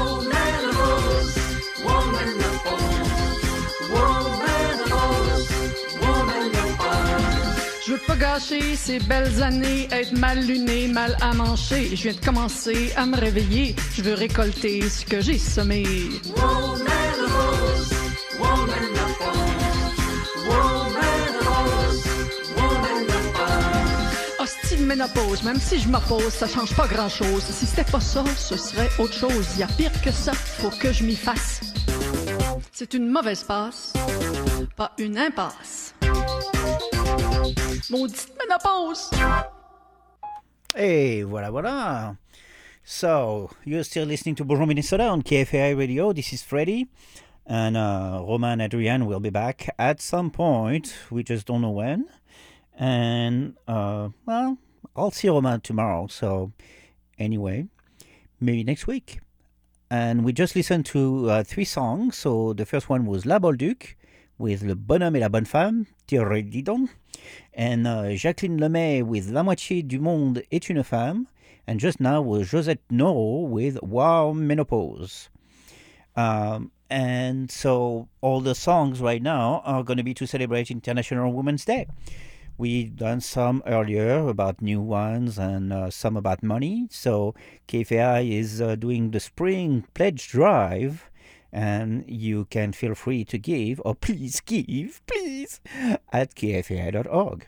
Je veux pas gâcher ces belles années, être mal luné, mal à manger. Je viens de commencer à me réveiller, je veux récolter ce que j'ai semé. Hostie de ménopause, même si je m'oppose, ça change pas grand-chose. Si c'était pas ça, ce serait autre chose. Y a pire que ça, faut que je m'y fasse. C'est une mauvaise passe, pas une impasse. Maudite ménopause! Hey, voilà. So, you're still listening to Bonjour Minnesota on KFAI Radio. This is Freddie. And Roman and Adrian will be back at some point. We just don't know when. And, well, I'll see Roman tomorrow. So, anyway, maybe next week. And we just listened to 3 songs. So, the first one was La Bolduc with Le Bonhomme et la Bonne Femme, Tirez dis donc. And Jacqueline Lemay with La moitié du monde est une femme. And just now was Josette Noro with Wow Menopause. And so all the songs right now are going to be to celebrate International Women's Day. We've done some earlier about new ones and some about money. So KFAI is doing the spring pledge drive, and you can feel free to give, or please give, please, at kfai.org.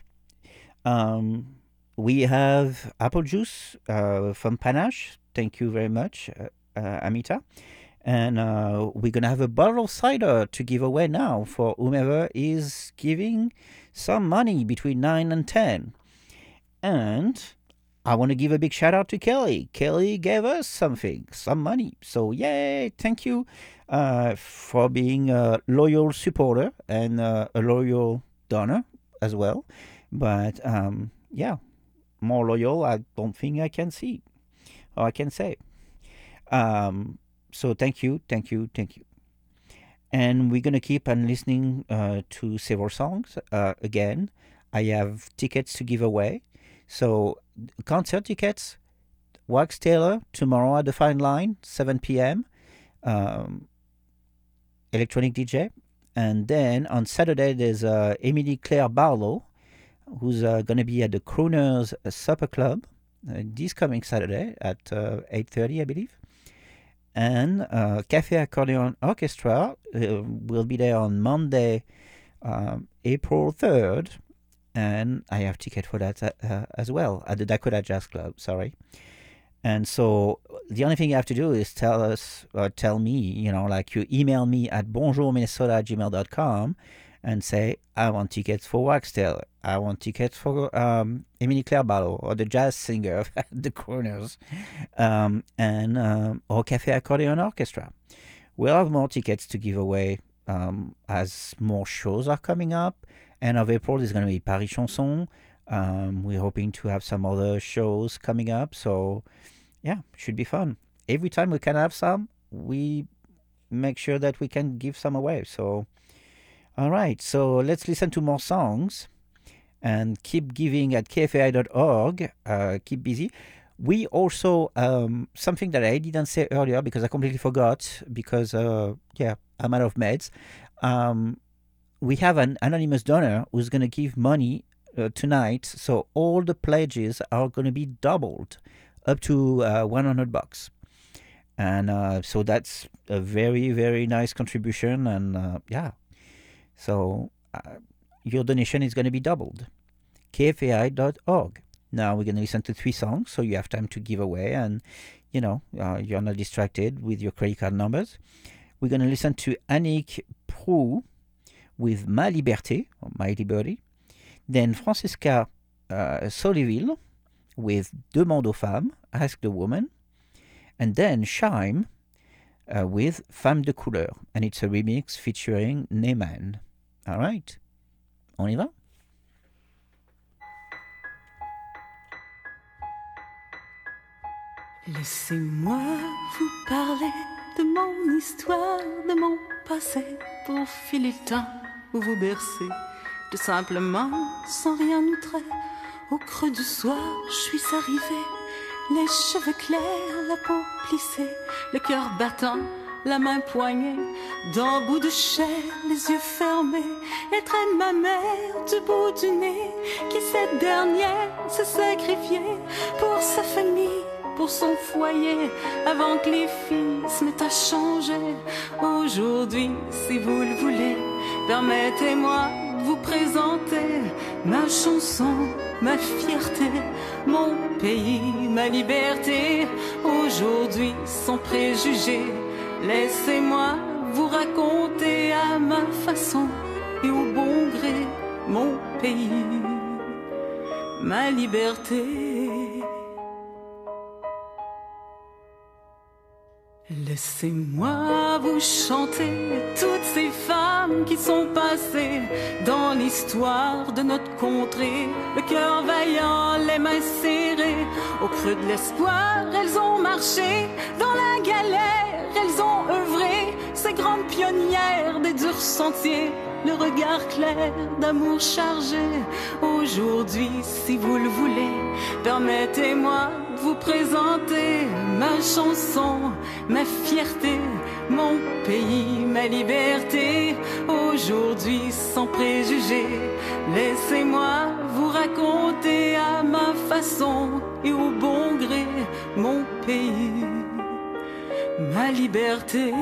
We have apple juice from Panache. Thank you very much, Amita. And we're going to have a bottle of cider to give away now for whomever is giving some money between 9 and 10. And I want to give a big shout out to Kelly. Kelly gave us something, some money. So yay, thank you for being a loyal supporter and a loyal donor as well. But yeah, more loyal, I don't think I can see, or I can say. So thank you. And we're going to keep on listening to several songs. Again, I have tickets to give away. So concert tickets, Wax Taylor, tomorrow at the Fine Line, 7 p.m., electronic DJ. And then on Saturday, there's Emily Claire Barlow, who's going to be at the Crooners Supper Club this coming Saturday at 8:30, I believe. And Cafe Accordion Orchestra will be there on Monday, April 3rd, and I have ticket for that as well at the Dakota Jazz Club, sorry. And so the only thing you have to do is tell me, you email me at bonjourminnesota@gmail.com and say, I want tickets for Wax Taylor. I want tickets for Emily Claire Barlow, or the jazz singer at the Corners, or Cafe Accordion Orchestra. We'll have more tickets to give away as more shows are coming up. End of April is going to be Paris Chanson. We're hoping to have some other shows coming up. So, yeah, should be fun. Every time we can have some, we make sure that we can give some away. So, all right. So let's listen to more songs and keep giving at kfai.org. Keep busy. We also, something that I didn't say earlier because I completely forgot because, I'm out of meds. We have an anonymous donor who's going to give money tonight. So all the pledges are going to be doubled up to $100. And so that's a very, very nice contribution. And so your donation is going to be doubled. kfai.org. Now we're going to listen to 3 songs, so you have time to give away and, you're not distracted with your credit card numbers. We're going to listen to Annick Prou with Ma Liberté, or My Liberty. Then Francesca Soliville with Demande aux femmes, Ask the Woman. And then Shime with Femme de Couleur. And it's a remix featuring Neyman. All right, on y va? Laissez-moi vous parler de mon histoire, de mon passé, pour filer le temps ou vous bercer, tout simplement, sans rien outrer. Au creux du soir, je suis arrivée, les cheveux clairs, la peau plissée, le cœur battant, la main poignée, d'un bout de chair, les yeux fermés, elle traîne ma mère du bout du nez, qui cette dernière se sacrifiait pour sa famille, pour son foyer, avant que les filles se mettent à changer. Aujourd'hui, si vous le voulez, permettez-moi de vous présenter ma chanson, ma fierté, mon pays, ma liberté. Aujourd'hui, sans préjugés, laissez-moi vous raconter à ma façon et au bon gré mon pays, ma liberté. Laissez-moi vous chanter toutes ces femmes qui sont passées dans l'histoire de notre contrée. Le cœur vaillant, les mains serrées, au creux de l'espoir, elles ont marché dans la galère, elles ont œuvré, ces grandes pionnières des durs sentier, le regard clair d'amour chargé. Aujourd'hui, si vous le voulez, permettez-moi de vous présenter ma chanson, ma fierté, mon pays, ma liberté. Aujourd'hui, sans préjugés, laissez-moi vous raconter à ma façon et au bon gré mon pays, ma liberté.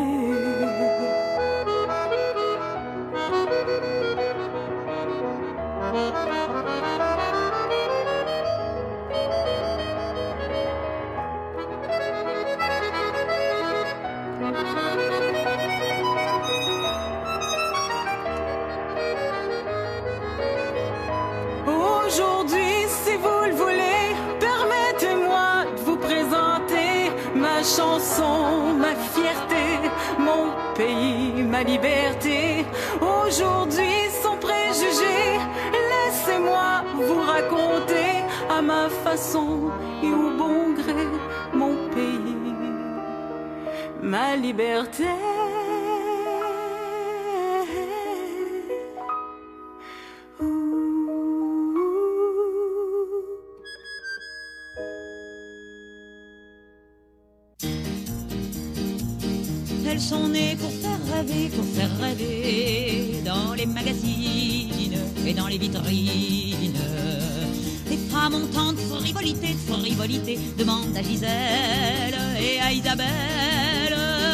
Aujourd'hui, si vous le voulez, permettez-moi de vous présenter ma chanson, ma fierté, mon pays, ma liberté. Aujourd'hui, sans préjugés, laissez-moi vous raconter à ma façon et au bon gré mon pays, ma liberté. Elles sont nées pour faire rêver dans les magazines et dans les vitrines. Les femmes ont tant de frivolité, demande à Gisèle et à Isabelle.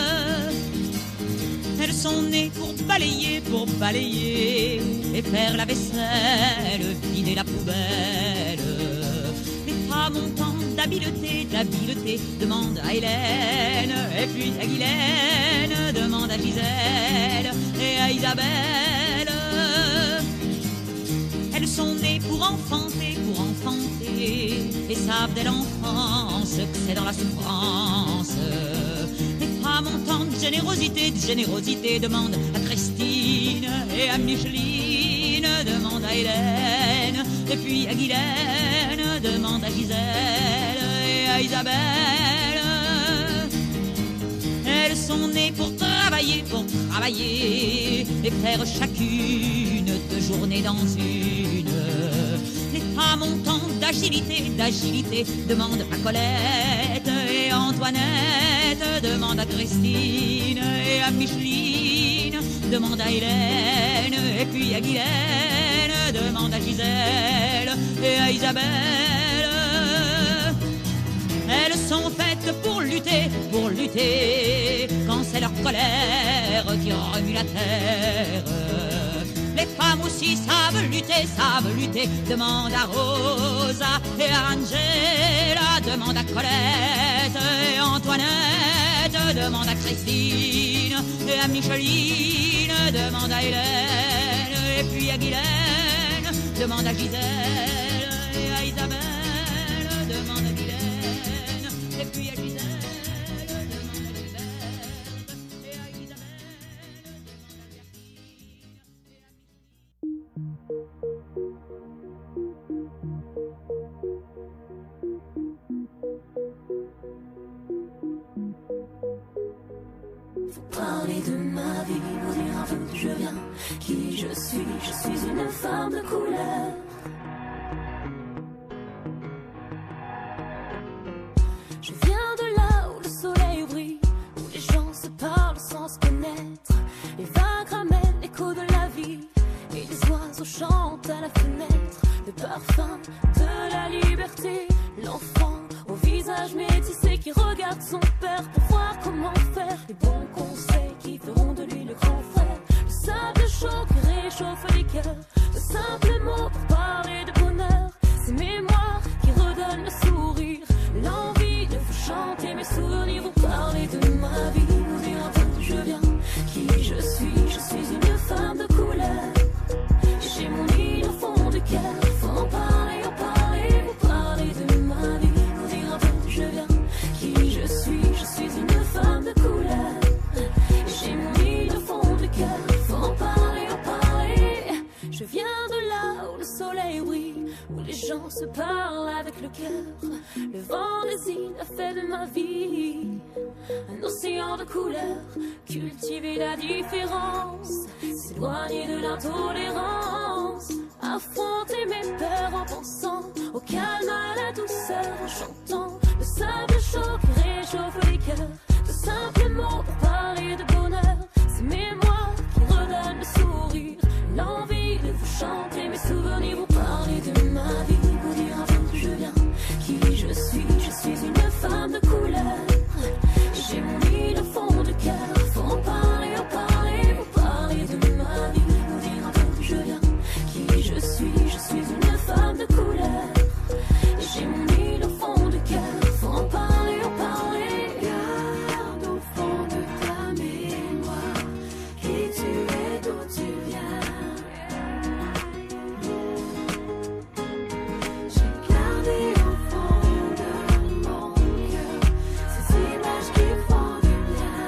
Elles sont nées pour balayer et faire la vaisselle, vider la poubelle. Les femmes ont tant d'habileté, demande à Hélène, et puis à Guylaine, demande à Gisèle et à Isabelle. Elles sont nées pour enfanter, et savent dès l'enfance que c'est dans la souffrance. Les femmes ont tant de générosité, demande à Christine et à Micheline, demande à Hélène, et puis à Guylaine, demande à Gisèle et à Isabelle. Elles sont nées pour travailler et faire chacune 2 journées dans une. Les femmes ont tant d'agilité, demande à Colette et Antoinette, demande à Christine et à Micheline, demande à Hélène et puis à Guylaine, demande à Gisèle et à Isabelle. Elles sont faites pour lutter, quand c'est leur colère qui remue la terre. Les femmes aussi savent lutter, demande à Rosa et à Angela, demande à Colette et Antoinette, demande à Christine et à Micheline, demande à Hélène et puis à Guylaine, demande à Gisèle et à Isabelle, demande à Guylaine et puis à Gisèle. Vous parlez de ma vie, vous dire un peu d'où je viens, qui je suis une femme de couleur. Je viens de là où le soleil brille, où les gens se parlent sans se connaître. Les vagues ramènent l'écho de la vie, et les oiseaux chantent à la fenêtre. Le parfum de la liberté, l'enfant au visage métissé qui regarde son père pour voir comment faire. Les bons conseils qui feront de lui le grand frère. Le sable chaud qui réchauffe les cœurs. De simples mots pour parler de bonheur. Ces mémoires qui redonnent le sourire. L'envie de vous chanter mes souvenirs. Vous parlez de ma vie, vous dire un peu d'où je viens, qui je suis une femme de couleur. J'ai mon île au fond du cœur. Faut en parler, vous parlez de ma vie, vous dire un peu d'où je viens, qui je suis une femme de couleur. J'ai mon île au fond du cœur. Faut en parler, je viens de là où le soleil brille, où les gens se parlent avec le cœur. Le vent des îles a fait de ma vie un océan de couleurs. Cultiver la différence, s'éloigner de l'intolérance, affronter mes peurs en pensant au calme, à la douceur, en chantant le simple choc réchauffe les cœurs, de simples mots pour parler de bonheur. C'est mes mots qui redonnent le sourire, l'envie de vous chanter mes souvenirs, vous parler de ma vie, vous dire un peu d'où je viens, qui je suis une femme de couleur. J'ai mon île au fond du cœur, faut parler, vous parler de ma vie, vous dire un peu d'où je viens, qui je suis une femme de couleur. J'ai mon île au fond du cœur, faut parler, garde au fond de ta mémoire, qui tu es, d'où tu viens. J'ai gardé au fond de mon cœur ces images qui font du bien.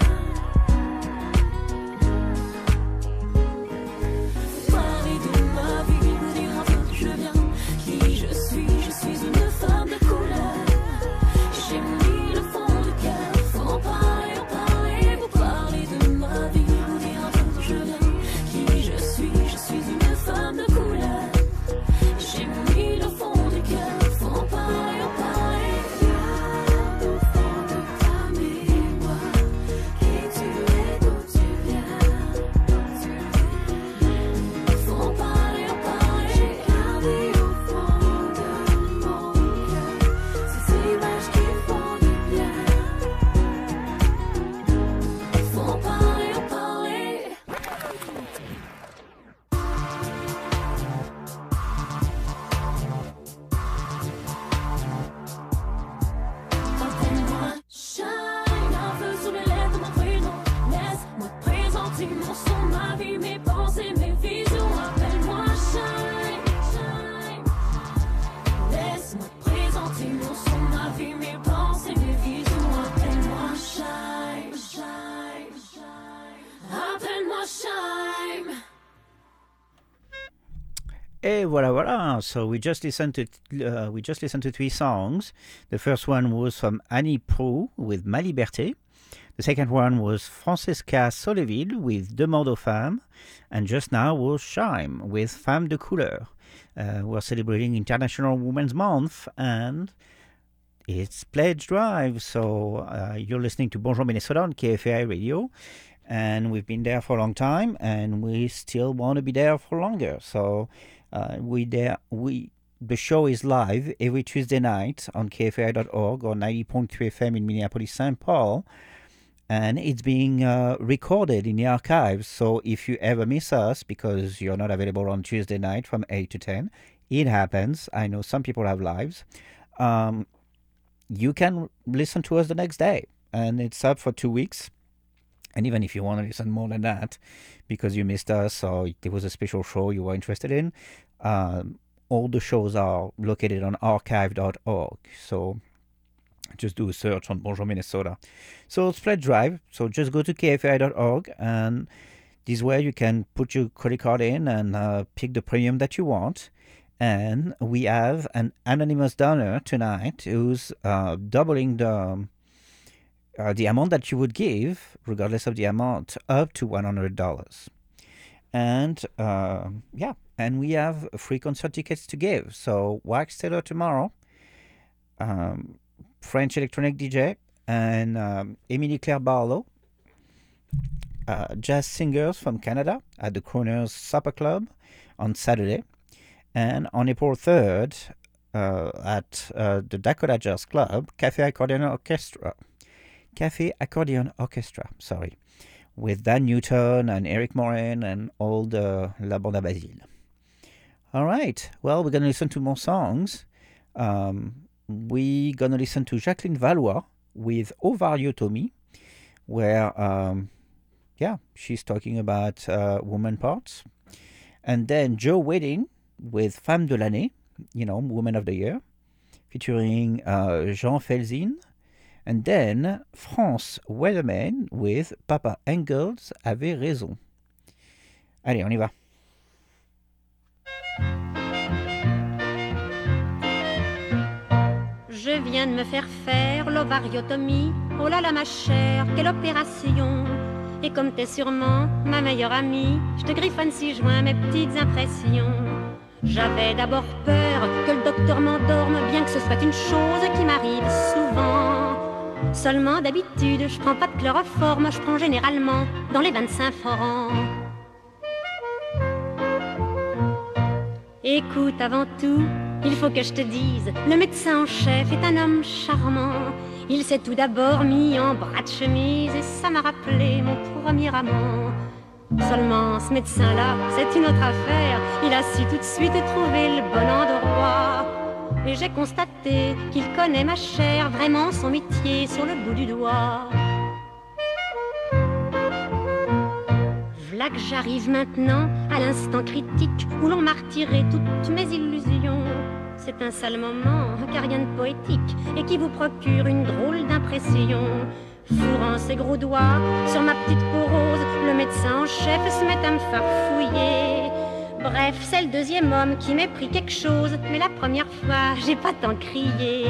Faut parler de ma vie, vous dire un peu d'où je viens, qui je suis une femme de couleur. J'ai mon île au fond du cœur, faut parler, vous parler de ma vie, vous dire un peu d'où je viens, qui je suis une femme de couleur. J'ai mon île au fond du cœur, faut parler, garde au fond de ta mémoire, qui tu es, d'où tu viens. Faut parler, j'ai gardé au fond de mon cœur ces images qui font du bien. Faut parler, appelle-moi Shine, un feu sous les lèvres de mon prénom. Laisse-moi te présenter mon son, ma vie, mes pensées, mes visions. Appelle-moi Shine. Laisse-moi te présenter mon son, ma vie, mes pensées, mes visions. Appelle-moi Shine. Appelle-moi Shine. Et voilà. So we just listened to three songs. The first one was from Annie Proulx with Ma Liberté. The second one was Francesca Solleville with Demande aux femmes, and just now was Shime with Femme de Couleur. We're celebrating International Women's Month, and it's Pledge Drive. So you're listening to Bonjour Minnesota on KFAI Radio, and we've been there for a long time, and we still want to be there for longer. So the show is live every Tuesday night on KFAI.org or 90.3 FM in Minneapolis, St. Paul, and it's being recorded in the archives. So if you ever miss us because you're not available on Tuesday night from 8 to 10, it happens. I know some people have lives. You can listen to us the next day, and it's up for 2 weeks. And even if you want to listen more than that, because you missed us or there was a special show you were interested in, all the shows are located on archive.org. So just do a search on Bonjour Minnesota. So it's Pledge Drive. So just go to kfi.org, and this way you can put your credit card in and pick the premium that you want. And we have an anonymous donor tonight who's doubling the amount that you would give, regardless of the amount, up to $100. And and we have free concert tickets to give. So Wax Taylor tomorrow, French electronic DJ, and Emily Claire Barlow, jazz singers from Canada at the Crooners Supper Club on Saturday. And on April 3rd, at the Dakota Jazz Club, Cafe Accordion Orchestra, with Dan Newton and Eric Morin and all the La Banda Basile. All right, well, we're going to listen to more songs. We're going to listen to Jacqueline Valois with Ovariotomie, where, she's talking about woman parts. And then Joe Wedding with Femme de l'année, Woman of the Year, featuring Jean Felzin. And then France Weatherman with Papa Engels avait raison. Allez, on y va. Je viens de me faire l'ovariotomie. Oh là là ma chère, quelle opération. Et comme t'es sûrement ma meilleure amie, je te griffonne si je joins mes petites impressions. J'avais d'abord peur que le docteur m'endorme, bien que ce soit une chose qui m'arrive souvent. Seulement d'habitude, je prends pas de chloroforme, je prends généralement dans les 25 francs. Écoute, avant tout, il faut que je te dise, le médecin en chef est un homme charmant. Il s'est tout d'abord mis en bras de chemise et ça m'a rappelé mon premier amant. Seulement ce médecin-là, c'est une autre affaire. Il a su tout de suite trouver le bon endroit. Et j'ai constaté qu'il connaît ma chair, vraiment son métier sur le bout du doigt. V'là que j'arrive maintenant à l'instant critique où l'on m'a retiré toutes mes illusions. C'est un sale moment, car rien de poétique, et qui vous procure une drôle d'impression. Fourrant ses gros doigts sur ma petite peau rose, le médecin en chef se met à me farfouiller. Bref, c'est le deuxième homme qui m'ait pris quelque chose, mais la première fois, j'ai pas tant crié.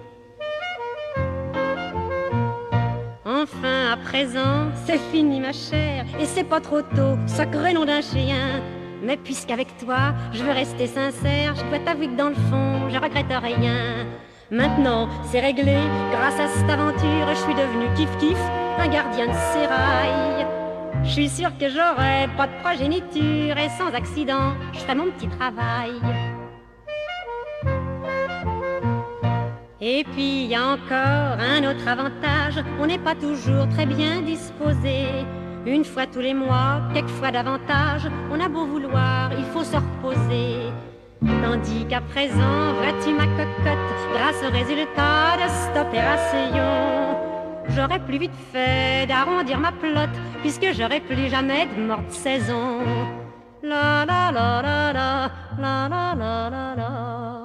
Enfin, à présent, c'est fini ma chère, et c'est pas trop tôt, sacré nom d'un chien. Mais puisqu'avec toi, je veux rester sincère, je dois t'avouer que dans le fond, je regrette rien. Maintenant, c'est réglé, grâce à cette aventure, je suis devenu kiff-kiff, un gardien de sérail. Je suis sûre que j'aurai pas de progéniture, et sans accident, je ferai mon petit travail. Et puis, il y a encore un autre avantage, on n'est pas toujours très bien disposé. Une fois tous les mois, quelquefois davantage, on a beau vouloir, il faut se reposer. Tandis qu'à présent, vois-tu ma cocotte, grâce au résultat de cette opération, j'aurais plus vite fait d'arrondir ma pelote, puisque j'aurais plus jamais de morte saison. La la la la la, la la la la la.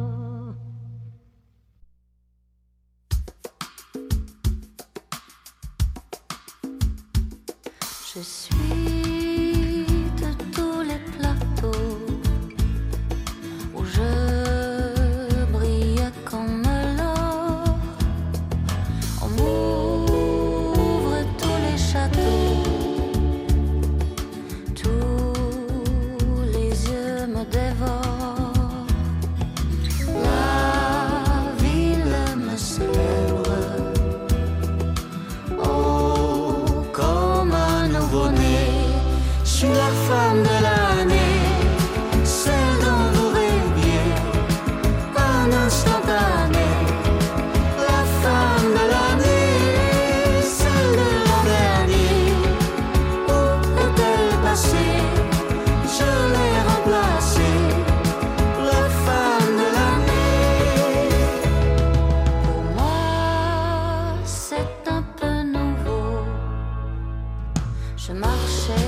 Je suis de tous les plateaux où je brille comme l'or. On m'ouvre tous les châteaux, tous les yeux me dévorent. La ville me célèbre. Je suis la femme de l'année, celle dont vous rêviez, un instantané. La femme de l'année, celle de l'an dernier. Où est-elle passée? Je l'ai remplacée. La femme de l'année. Pour moi, c'est un peu nouveau. Je marchais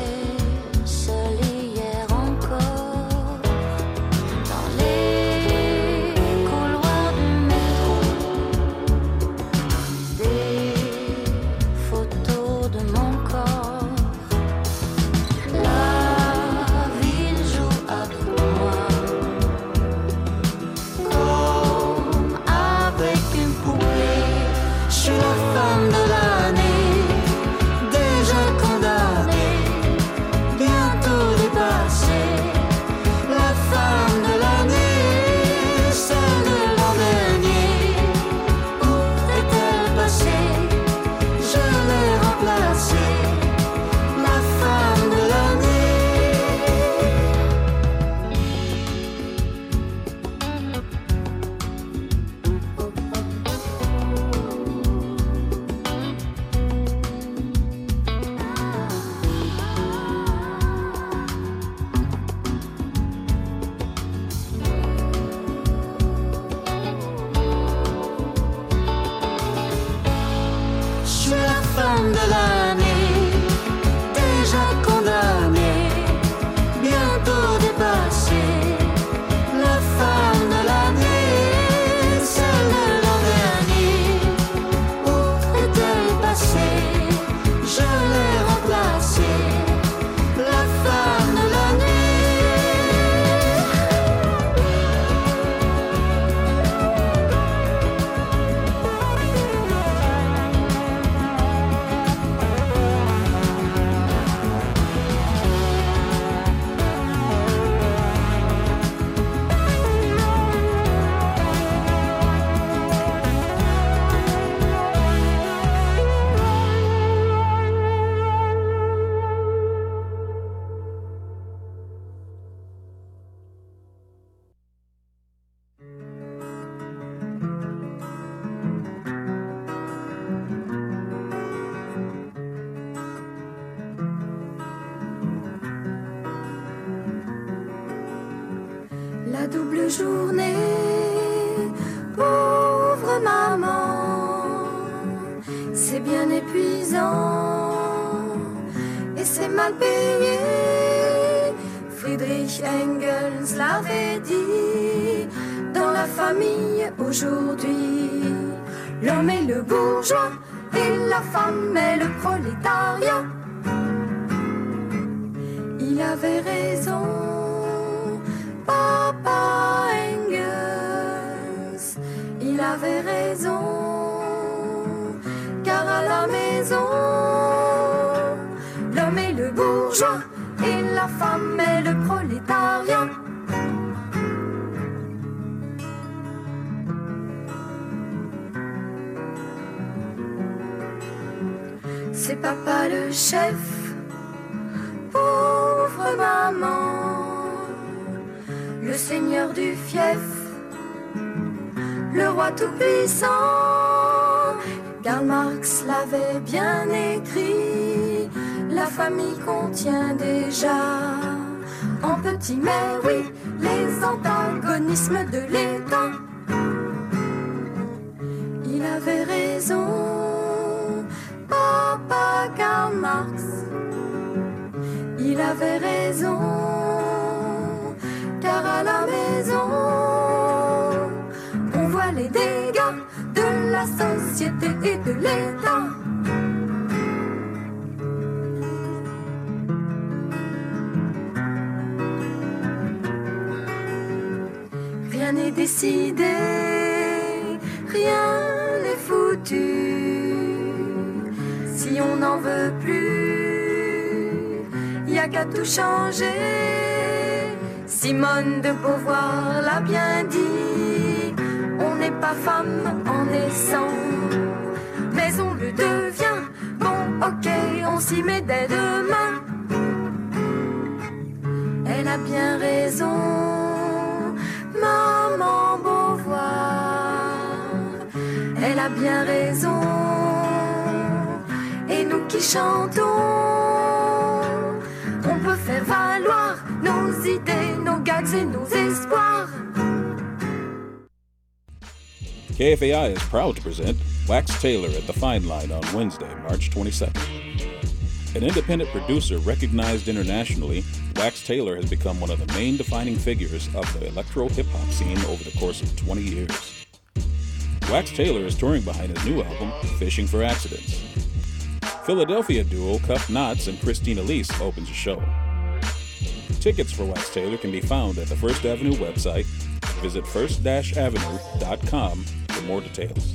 la double journée, pauvre maman, c'est bien épuisant et c'est mal payé. Friedrich Engels l'avait dit, dans la famille aujourd'hui, l'homme est le bourgeois et la femme est le prolétariat. Il avait raison, Papa Engels, il avait raison, car à la maison, l'homme est le bourgeois et la femme est le prolétariat. C'est papa le chef, pauvre maman, le seigneur du fief, le roi tout-puissant. Karl Marx l'avait bien écrit, la famille contient déjà, en petit mais oui, les antagonismes de l'État. Il avait raison, Papa Karl Marx, il avait raison, car à la maison, on voit les dégâts de la société et de l'État. Rien n'est décidé, rien n'est foutu. Si on n'en veut plus, y a qu'à tout changer. Simone de Beauvoir l'a bien dit, on n'est pas femme en naissant, mais on le devient. Bon, ok, on s'y met dès demain. Elle a bien raison, Maman Beauvoir. Elle a bien raison. Et nous qui chantons, on peut faire valoir nos idées, nos gags et nos espoirs. KFAI is proud to present Wax Taylor at the Fine Line on Wednesday, March 22nd. An independent producer recognized internationally, Wax Taylor has become one of the main defining figures of the electro-hip-hop scene over the course of 20 years. Wax Taylor is touring behind his new album, Fishing for Accidents. Philadelphia duo Cuff Knotts and Christine Elise opens the show. Tickets for Wax Taylor can be found at the First Avenue website. Visit first-avenue.com for more details.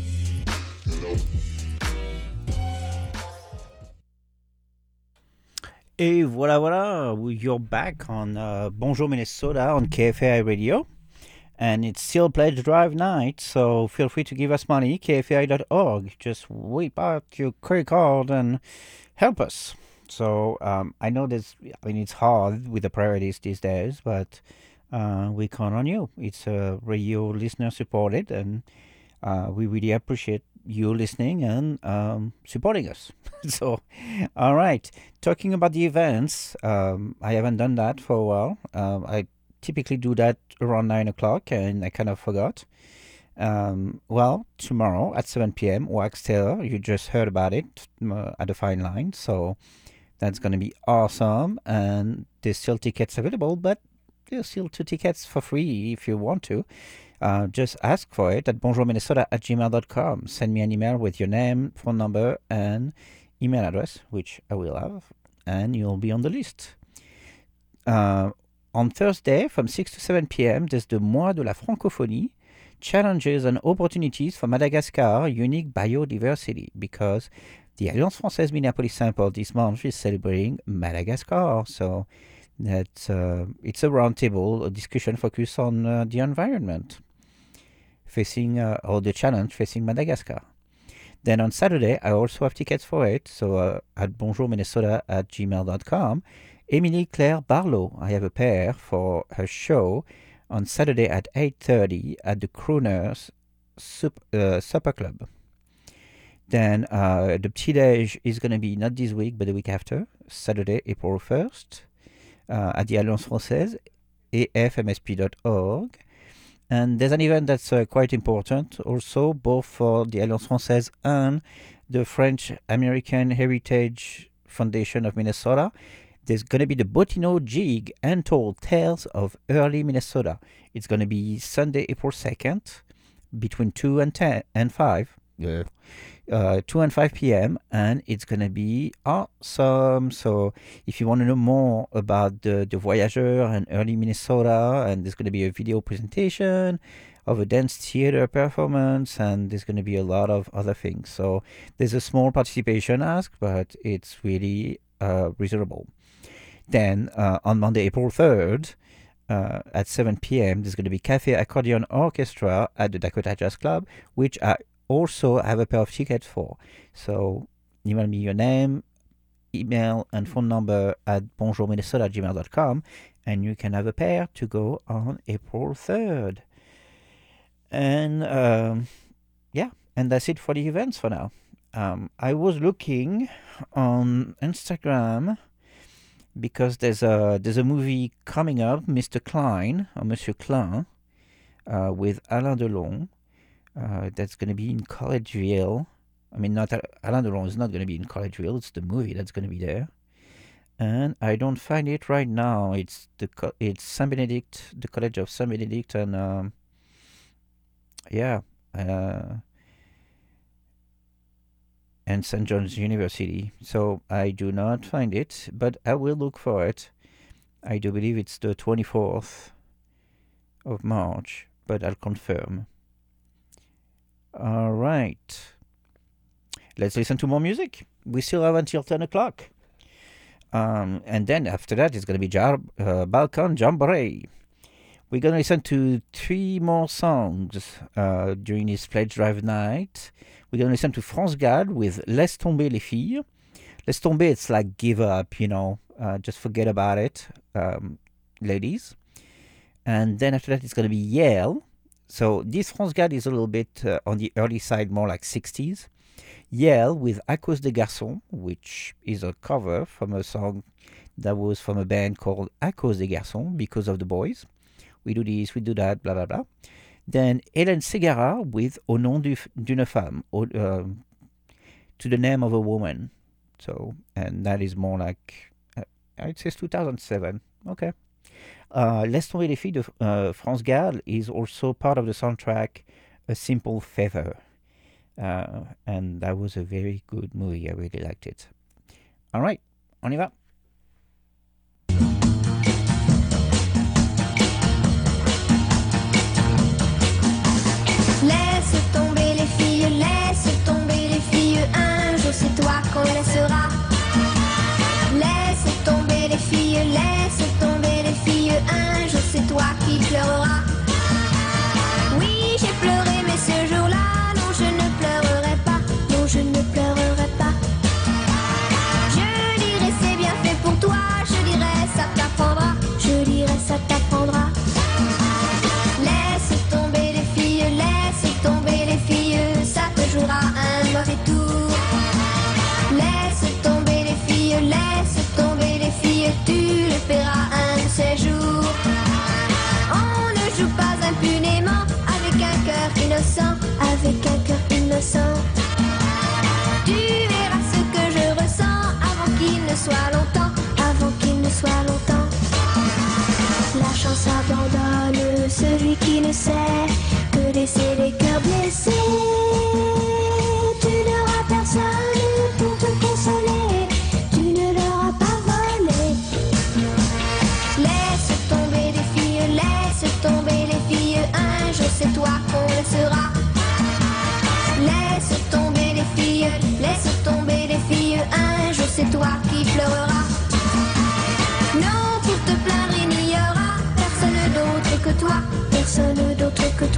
Et voilà, you're back on Bonjour Minnesota on KFAI Radio. And it's still Pledge Drive night, so feel free to give us money, kfai.org. Just whip out your credit card and help us. So I know it's hard with the priorities these days, but we count on you. It's radio listener supported, and we really appreciate you listening and supporting us. So, all right. Talking about the events, I haven't done that for a while. I typically do that around 9 o'clock, and I kind of forgot. Well, tomorrow at 7 p.m., Wax Taylor, you just heard about it at the Fine Line, so that's going to be awesome, and there's still tickets available, but there's still 2 tickets for free if you want to. Just ask for it at bonjourminnesota@gmail.com. Send me an email with your name, phone number, and email address, which I will have, and you'll be on the list. On Thursday, from 6 to 7 p.m., there's the Mois de la Francophonie, Challenges and Opportunities for Madagascar Unique Biodiversity, because the Alliance Française Minneapolis-Saint-Paul this month is celebrating Madagascar. So it's a roundtable, a discussion focused on the environment, or the challenge facing Madagascar. Then on Saturday, I also have tickets for it, so at bonjourminnesota@gmail.com. Émilie Claire Barlow, I have a pair for her show on Saturday at 8:30 at the Crooners Supper Club. Then the Petit Déj is going to be not this week, but the week after, Saturday, April 1st, at the Alliance Française. afmsp.org. And there's an event that's quite important also, both for the Alliance Française and the French-American Heritage Foundation of Minnesota. There's going to be the Bottineau Jig Untold Tales of Early Minnesota. It's going to be Sunday, April 2nd, between 2 and 5 p.m. and it's going to be awesome. So if you want to know more about the Voyageurs and early Minnesota, and there's going to be a video presentation of a dance theater performance, and there's going to be a lot of other things. So there's a small participation ask, but it's really reasonable. Then on Monday, April 3rd, at 7 p.m., there's going to be Cafe Accordion Orchestra at the Dakota Jazz Club, which I also have a pair of tickets for. So email me your name, email, and phone number at bonjourminnesota@gmail.com, and you can have a pair to go on April 3rd. And and that's it for the events for now. I was looking on Instagram because there's a movie coming up, Mr. Klein, or Monsieur Klein, with Alain Delon. That's going to be in Collegeville. I mean, not Alain Delon is not going to be in Collegeville. It's the movie that's going to be there. And I don't find it right now. It's Saint Benedict, the College of Saint Benedict, and and St. John's University. So I do not find it, but I will look for it. I do believe it's the 24th of March, but I'll confirm. All right. Let's listen to more music. We still have until 10 o'clock. And then after that, it's going to be Balkan Jamboree. We're going to listen to 3 more songs during this pledge drive night. We're going to listen to France Gall with Laisse tomber les filles. Laisse tomber, it's like give up, just forget about it, ladies. And then after that, it's going to be Yale. So this France Gall is a little bit on the early side, more like 60s. Yale with À cause des garçons, which is a cover from a song that was from a band called À cause des garçons, because of the boys. We do this, we do that, blah, blah, blah. Then Hélène Ségara with Au nom d'une femme, to the name of a woman. So, and that is more like, it says 2007. Okay. Laisse tomber les filles de France Gall is also part of the soundtrack A Simple Favor. And that was a very good movie. I really liked it. All right, on y va. Laisse tomber les filles, un jour c'est toi qu'on laissera. Laisse tomber les filles, un jour c'est toi qui pleureras. Oui, j'ai pleuré, mais ce jour-là, non, je ne pleurerai pas, non, je ne pleurerai pas. Je dirai c'est bien fait pour toi, je dirai ça t'apprendra, je dirai ça t'apprendra. Laisse tomber les filles, ça te jouera un mauvais tour. Laisse tomber les filles, tu le paieras un de ces jours. On ne joue pas impunément avec un cœur innocent, Tu verras ce que je ressens avant qu'il ne soit longtemps, La chance abandonne celui qui ne sait que laisser les cœurs blessés. Tu n'auras personne pour te consoler, tu ne leur as pas volé. Laisse tomber les filles, un jour c'est toi qu'on laissera. Laisse tomber les filles, un jour c'est toi qui pleureras. Non, pour te plaindre il n'y aura personne d'autre que toi,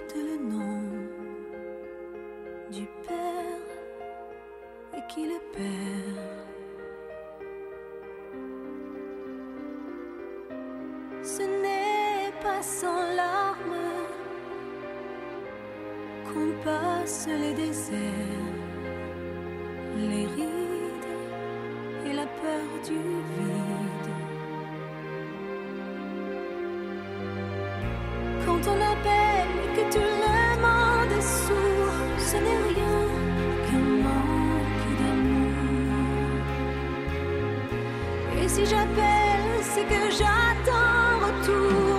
porte le nom du Père et qui le perd. Ce n'est pas sans larmes qu'on passe les déserts, les rides et la peur du vide. Quand on appelle et que tout le monde est sourd, ce n'est rien qu'un manque d'amour. Et si j'appelle, c'est que j'attends en retour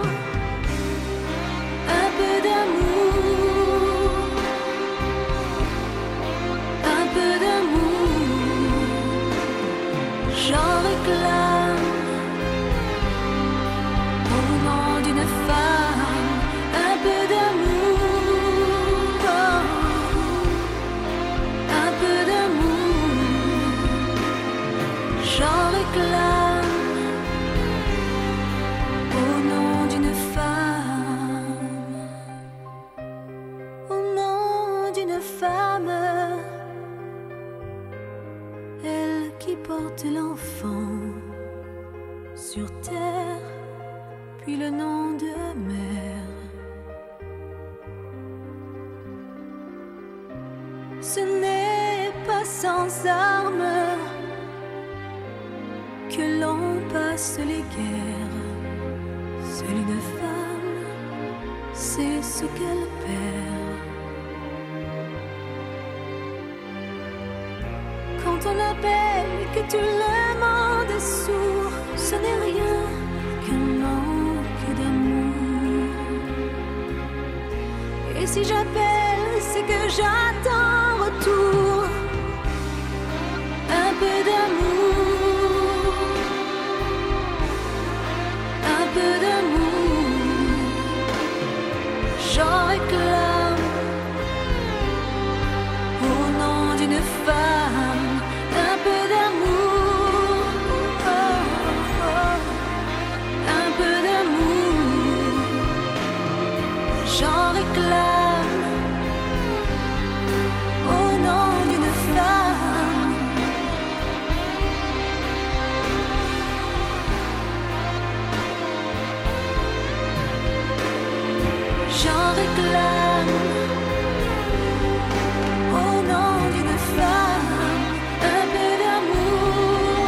un peu d'amour, un peu d'amour. J'en réclame au nom d'une femme, un peu d'amour, un peu d'amour. J'en réclame au nom d'une femme, au nom d'une femme, elle qui porte l'enfant sur terre, puis le nom de mère. Ce n'est pas sans armes que l'on passe les guerres. Seule une femme sait ce qu'elle perd. Quand on appelle et que tout le monde est sourd, ce n'est rien qu'un manque d'amour. Et si j'appelle, c'est que j'attends en retour un peu d'amour, un peu d'amour. J'en réclame au nom d'une femme, un peu d'amour, un peu d'amour. J'en réclame au nom d'une femme. J'en réclame au nom d'une femme, un peu d'amour,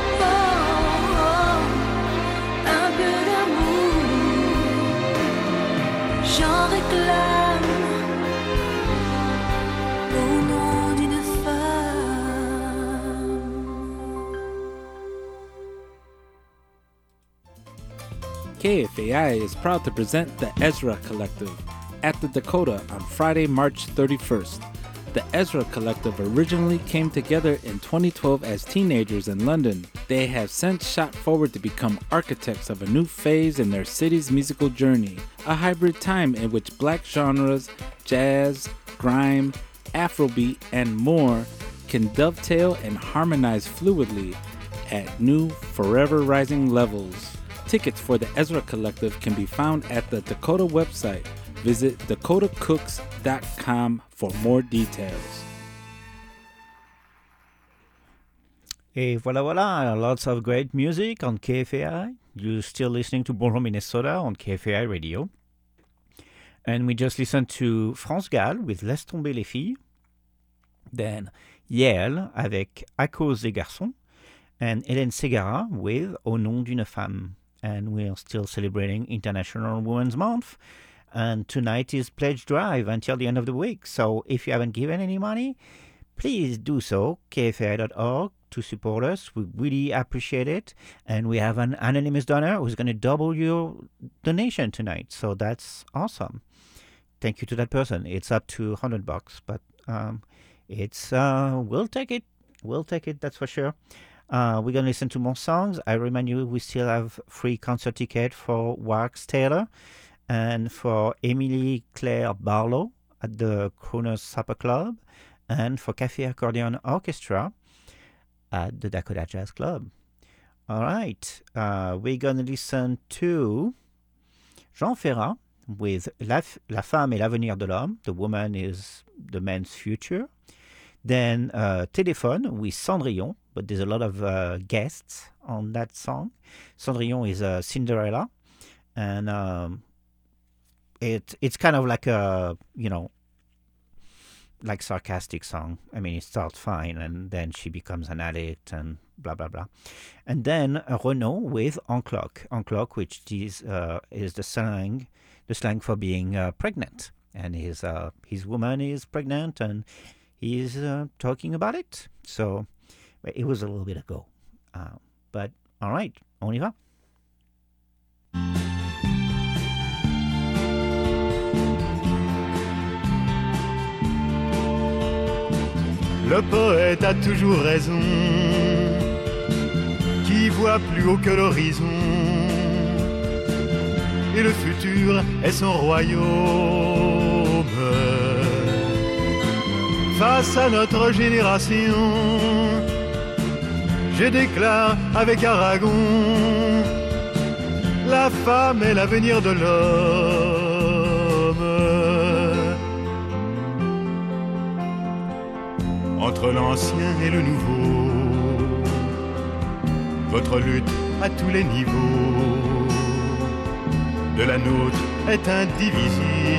un peu d'amour. J'en réclame au nom d'une femme. KFAI is proud to present the Ezra Collective at the Dakota on Friday, March 31st. The Ezra Collective originally came together in 2012 as teenagers in London. They have since shot forward to become architects of a new phase in their city's musical journey, a hybrid time in which black genres, jazz, grime, Afrobeat, and more can dovetail and harmonize fluidly at new, forever rising levels. Tickets for the Ezra Collective can be found at the Dakota website. Visit dakotacooks.com for more details. Et voilà, lots of great music on KFAI. You're still listening to Bonjour Minnesota on KFAI Radio. And we just listened to France Gall with Laisse tomber les filles. Then Yael avec À cause des garçons. And Hélène Ségara with Au nom d'une femme. And we are still celebrating International Women's Month. And tonight is Pledge Drive until the end of the week. So if you haven't given any money, please do so. KFAI.org to support us. We really appreciate it. And we have an anonymous donor who's going to double your donation tonight. So that's awesome. Thank you to that person. It's up to $100, but it's we'll take it. We'll take it, that's for sure. We're going to listen to more songs. I remind you, we still have free concert ticket for Wax Taylor and for Emily Claire Barlow at the Crooners Supper Club and for Café Accordion Orchestra at the Dakota Jazz Club. All right. We're going to listen to Jean Ferrat with La femme est l'avenir de l'homme. The woman is the man's future. Then Téléphone with Cendrillon, but there's a lot of guests on that song. Cendrillon is Cinderella, and it's kind of like a, like sarcastic song. I mean, it starts fine, and then she becomes an addict, and blah blah blah. And then Renaud with En Cloque. En Cloque, which is the slang for being pregnant, and his woman is pregnant, and he's talking about it. So it was a little bit ago, but all right, on y va. Le poète a toujours raison, qui voit plus haut que l'horizon, et le futur est son royaume. Face à notre génération, je déclare avec Aragon, la femme est l'avenir de l'homme. Entre l'ancien et le nouveau, votre lutte à tous les niveaux de la nôtre est indivisible.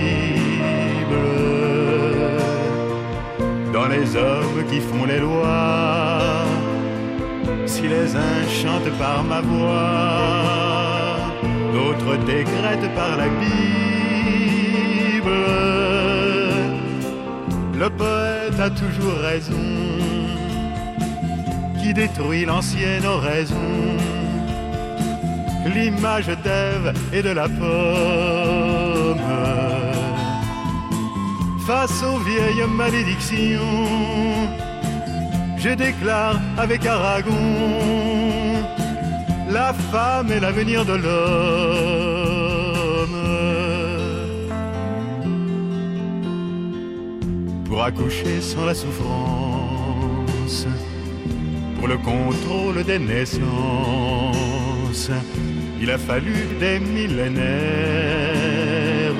Dans les hommes qui font les lois, si les uns chantent par ma voix, d'autres décrètent par la Bible. Le poète a toujours raison, qui détruit l'ancienne oraison, l'image d'Ève et de la pomme. Face aux vieilles malédictions, je déclare avec Aragon, la femme est l'avenir de l'homme. Pour accoucher sans la souffrance, pour le contrôle des naissances, il a fallu des millénaires.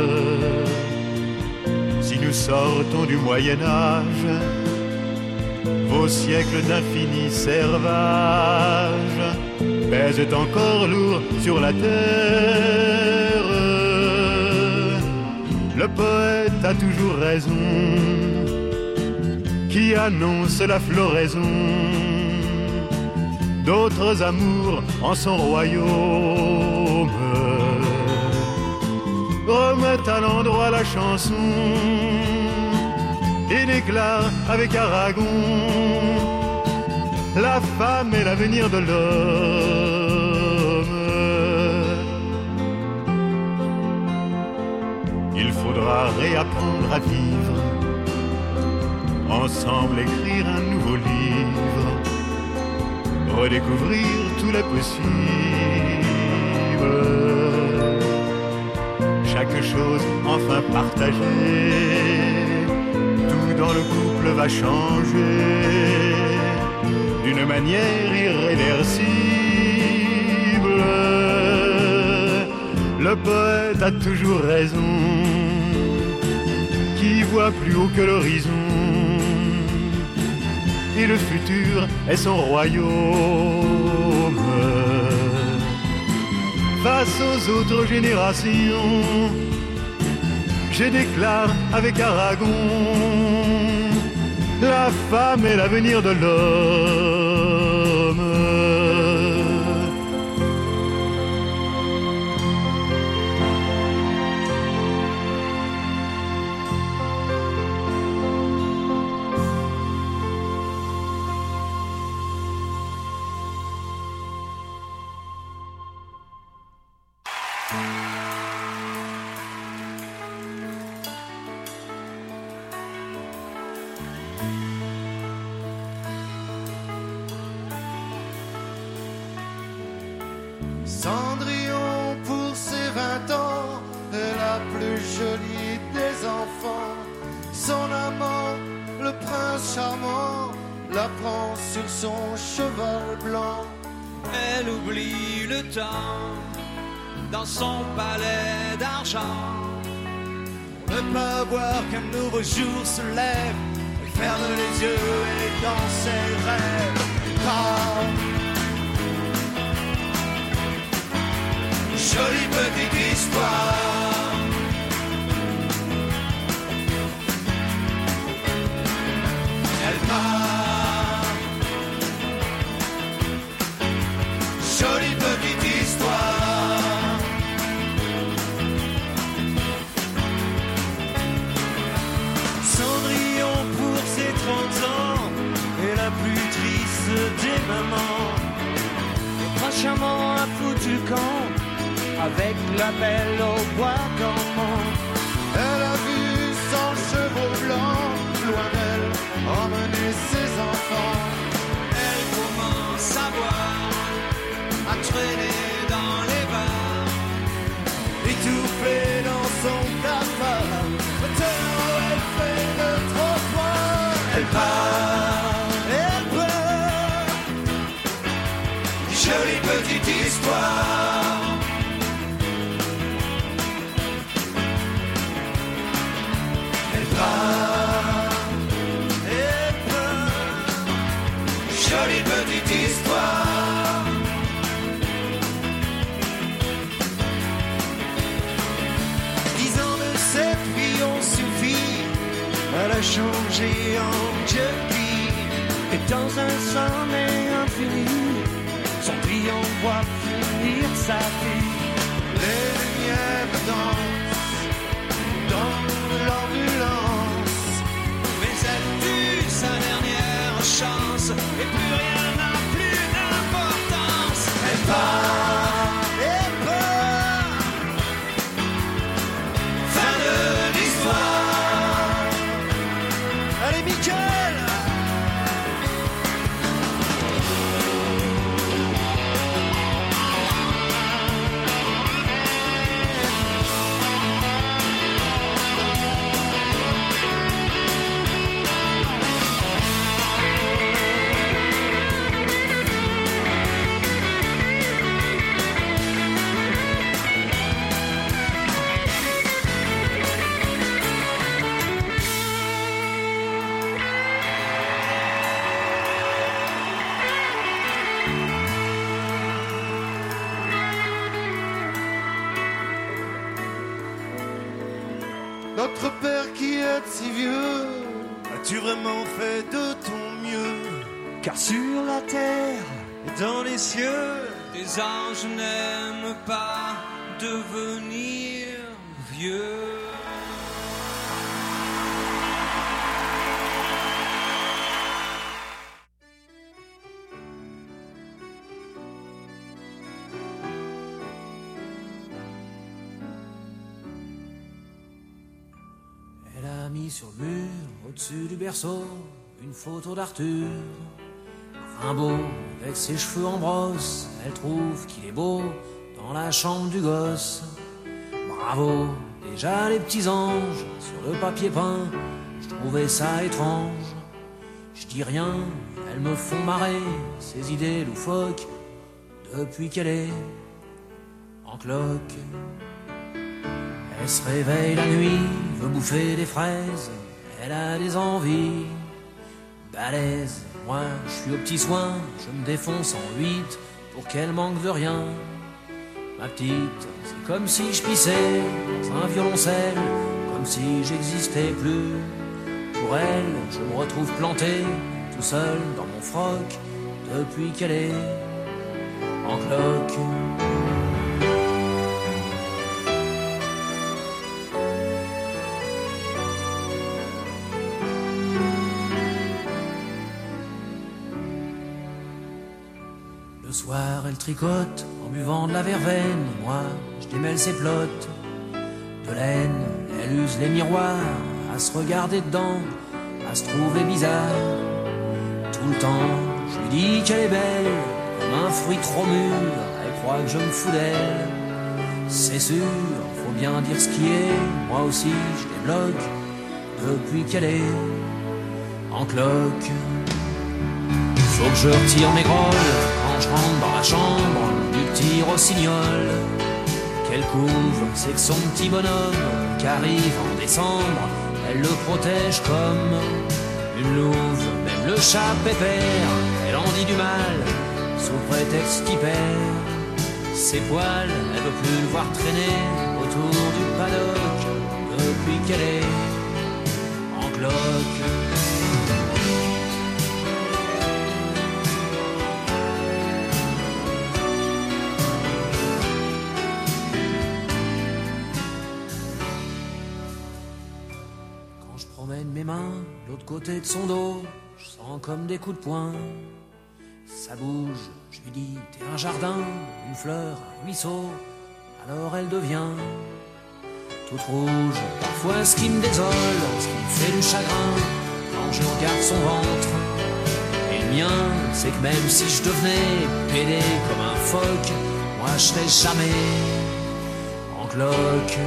Si nous sortons du Moyen-Âge, vos siècles d'infini servage pèsent encore lourd sur la terre. Le poète a toujours raison, qui annonce la floraison d'autres amours en son royaume. Remettent à l'endroit la chanson et déclare avec Aragon, la femme est l'avenir de l'homme. Il faudra réapprendre à vivre, ensemble écrire un nouveau livre, redécouvrir tous les possibles. Chaque chose enfin partagée, tout dans le couple va changer d'une manière irréversible. Le poète a toujours raison, qui voit plus haut que l'horizon, et le futur est son royaume. Face aux autres générations, je déclare avec Aragon, la femme est l'avenir de l'homme. Cendrillon pour ses 20 ans est la plus jolie des enfants. Son amant, le prince charmant, la prend sur son cheval blanc. Elle oublie le temps dans son palais d'argent. Pour ne pas voir qu'un nouveau jour se lève, il ferme les yeux et dans ses rêves, il part. Jolie petite histoire. Elle part. Jolie petite histoire. Cendrillon pour ses 30 ans est la plus triste des mamans. Le prochainement a foutu le camp avec la belle au bois dormant. Elle a vu son chevaux blanc loin d'elle emmener ses enfants. Elle commence à boire, à traîner dans les bars, étouffée dans son cafard. Maintenant elle fait le trottoir. Elle part, elle pleure. Jolie petite histoire. Elle part, elle pleure. Jolie petite histoire. 10 ans de cette vie ont suffi à la changer en jolie. Et dans un sommeil infini, son client voit finir sa vie. Les lumières dansent dans l'ambulance, mais elle tue sa dernière chance et plus rien n'a plus d'importance. Elle part, elle part. Fin de l'histoire. Allez, Michael. Notre père qui est si vieux, as-tu vraiment fait de ton mieux? Car sur la terre et dans les cieux, des anges n'aiment pas devenir vieux. Mis sur le mur, au-dessus du berceau, une photo d'Arthur. Rimbaud, avec ses cheveux en brosse, elle trouve qu'il est beau dans la chambre du gosse. Bravo, déjà les petits anges, sur le papier peint, je trouvais ça étrange. Je dis rien, elles me font marrer, ces idées loufoques, depuis qu'elle est en cloque. Elle se réveille la nuit, veut bouffer des fraises, elle a des envies balèzes. Moi, je suis aux petits soins, je me défonce en 8 pour qu'elle manque de rien. Ma petite, c'est comme si je pissais dans un violoncelle, comme si j'existais plus. Pour elle, je me retrouve planté, tout seul dans mon froc, depuis qu'elle est en cloque. Le soir, elle tricote en buvant de la verveine. Moi, je démêle ses plottes de laine. Elle use les miroirs à se regarder dedans, à se trouver bizarre. Tout le temps, je lui dis qu'elle est belle, comme un fruit trop mûr. Elle croit que je me fous d'elle. C'est sûr, faut bien dire ce qui est. Moi aussi, je débloque depuis qu'elle est en cloque. Faut que je retire mes grolles quand je rentre dans la chambre du petit rossignol. qu'elle couvre, c'est que son petit bonhomme qu'arrive en décembre, elle le protège comme une louve. Même le chat pépère, elle en dit du mal, sous prétexte qu'il perd ses poils. Elle veut plus le voir traîner autour du paddock depuis qu'elle est en cloque. Mes mains, l'autre côté de son dos, je sens comme des coups de poing. Ça bouge, je lui dis, t'es un jardin, une fleur, un ruisseau. Alors elle devient toute rouge. Parfois ce qui me désole, ce qui me fait du chagrin, quand je regarde son ventre et le mien, c'est que même si je devenais pédé comme un phoque, moi je serais jamais en cloque.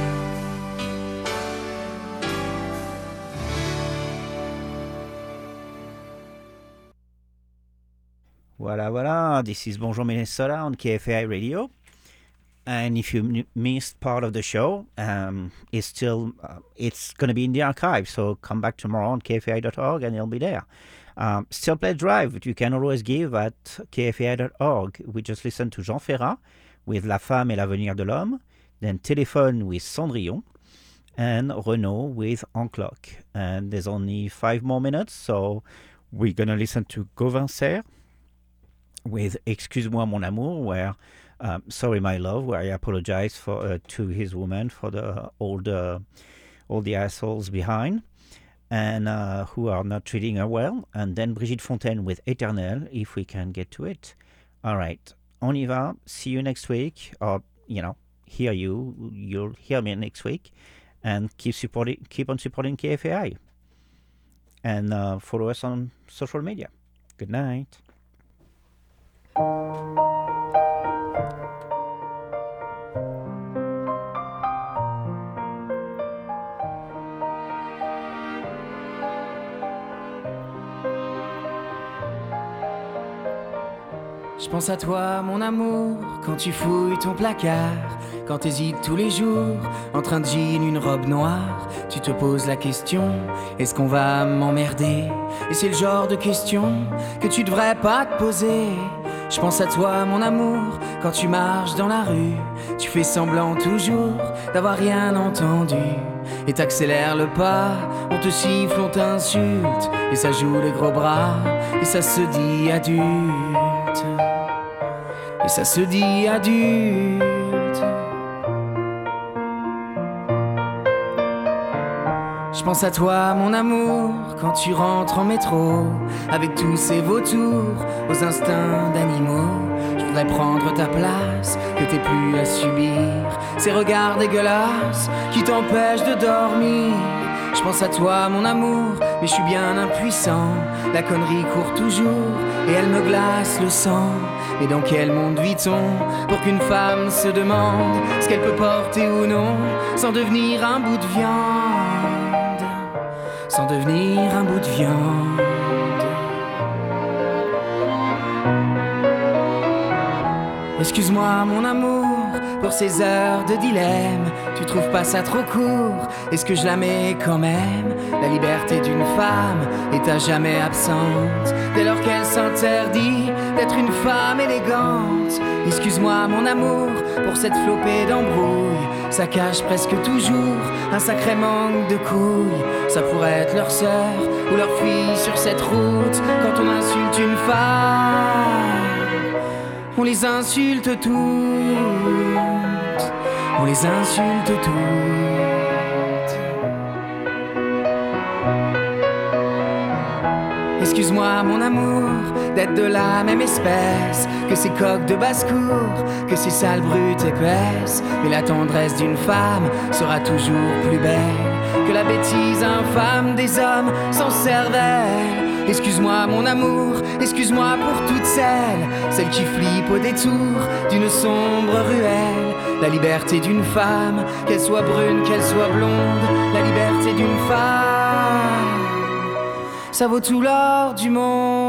Voilà. This is Bonjour Minnesota on KFAI Radio. And if you missed part of the show, it's still it's going to be in the archive. So come back tomorrow on kfai.org and it'll be there. Still Play Drive, you can always give at kfai.org. We just listened to Jean Ferrat with La Femme et l'Avenir de l'Homme, then Téléphone with Cendrillon, and Renaud with En Cloque. And there's only 5 more minutes, so we're going to listen to Gauvin Serre with Excuse-moi mon amour, where Sorry My Love, where I apologize for to his woman for all the assholes behind and who are not treating her well. And then Brigitte Fontaine with Éternel, if we can get to it. All right, on y va. See you next week, or you'll hear me next week, and keep on supporting KFAI, and follow us on social media. Good night. Je pense à toi, mon amour, quand tu fouilles ton placard, quand t'hésites tous les jours, entre un jean, une robe noire, tu te poses la question, est-ce qu'on va m'emmerder? Et c'est le genre de question que tu devrais pas te poser. Je pense à toi, mon amour, quand tu marches dans la rue, tu fais semblant toujours d'avoir rien entendu, et t'accélères le pas, on te siffle, on t'insulte, et ça joue les gros bras, et ça se dit adulte. Et ça se dit adulte. Je pense à toi, mon amour, quand tu rentres en métro, avec tous ces vautours aux instincts d'animaux. Je voudrais prendre ta place, que t'aies plus à subir ces regards dégueulasses qui t'empêchent de dormir. Je pense à toi, mon amour, mais je suis bien impuissant. La connerie court toujours et elle me glace le sang. Mais dans quel monde vit-on pour qu'une femme se demande ce qu'elle peut porter ou non sans devenir un bout de viande, sans devenir un bout de viande. Excuse-moi mon amour pour ces heures de dilemme, tu trouves pas ça trop court? Est-ce que je la mets quand même? La liberté d'une femme est à jamais absente dès lors qu'elle s'interdit d'être une femme élégante. Excuse-moi mon amour pour cette flopée d'embrouilles, ça cache presque toujours un sacré manque de couilles. Ça pourrait être leur sœur ou leur fille sur cette route. Quand on insulte une femme, on les insulte toutes, on les insulte toutes. Excuse-moi mon amour d'être de la même espèce que ces coqs de basse-cour, que ces sales brutes épaisses. Mais la tendresse d'une femme sera toujours plus belle que la bêtise infâme des hommes sans cervelle. Excuse-moi mon amour, excuse-moi pour toutes celles qui flippent au détour d'une sombre ruelle. La liberté d'une femme, qu'elle soit brune, qu'elle soit blonde, la liberté d'une femme, ça vaut tout l'or du monde.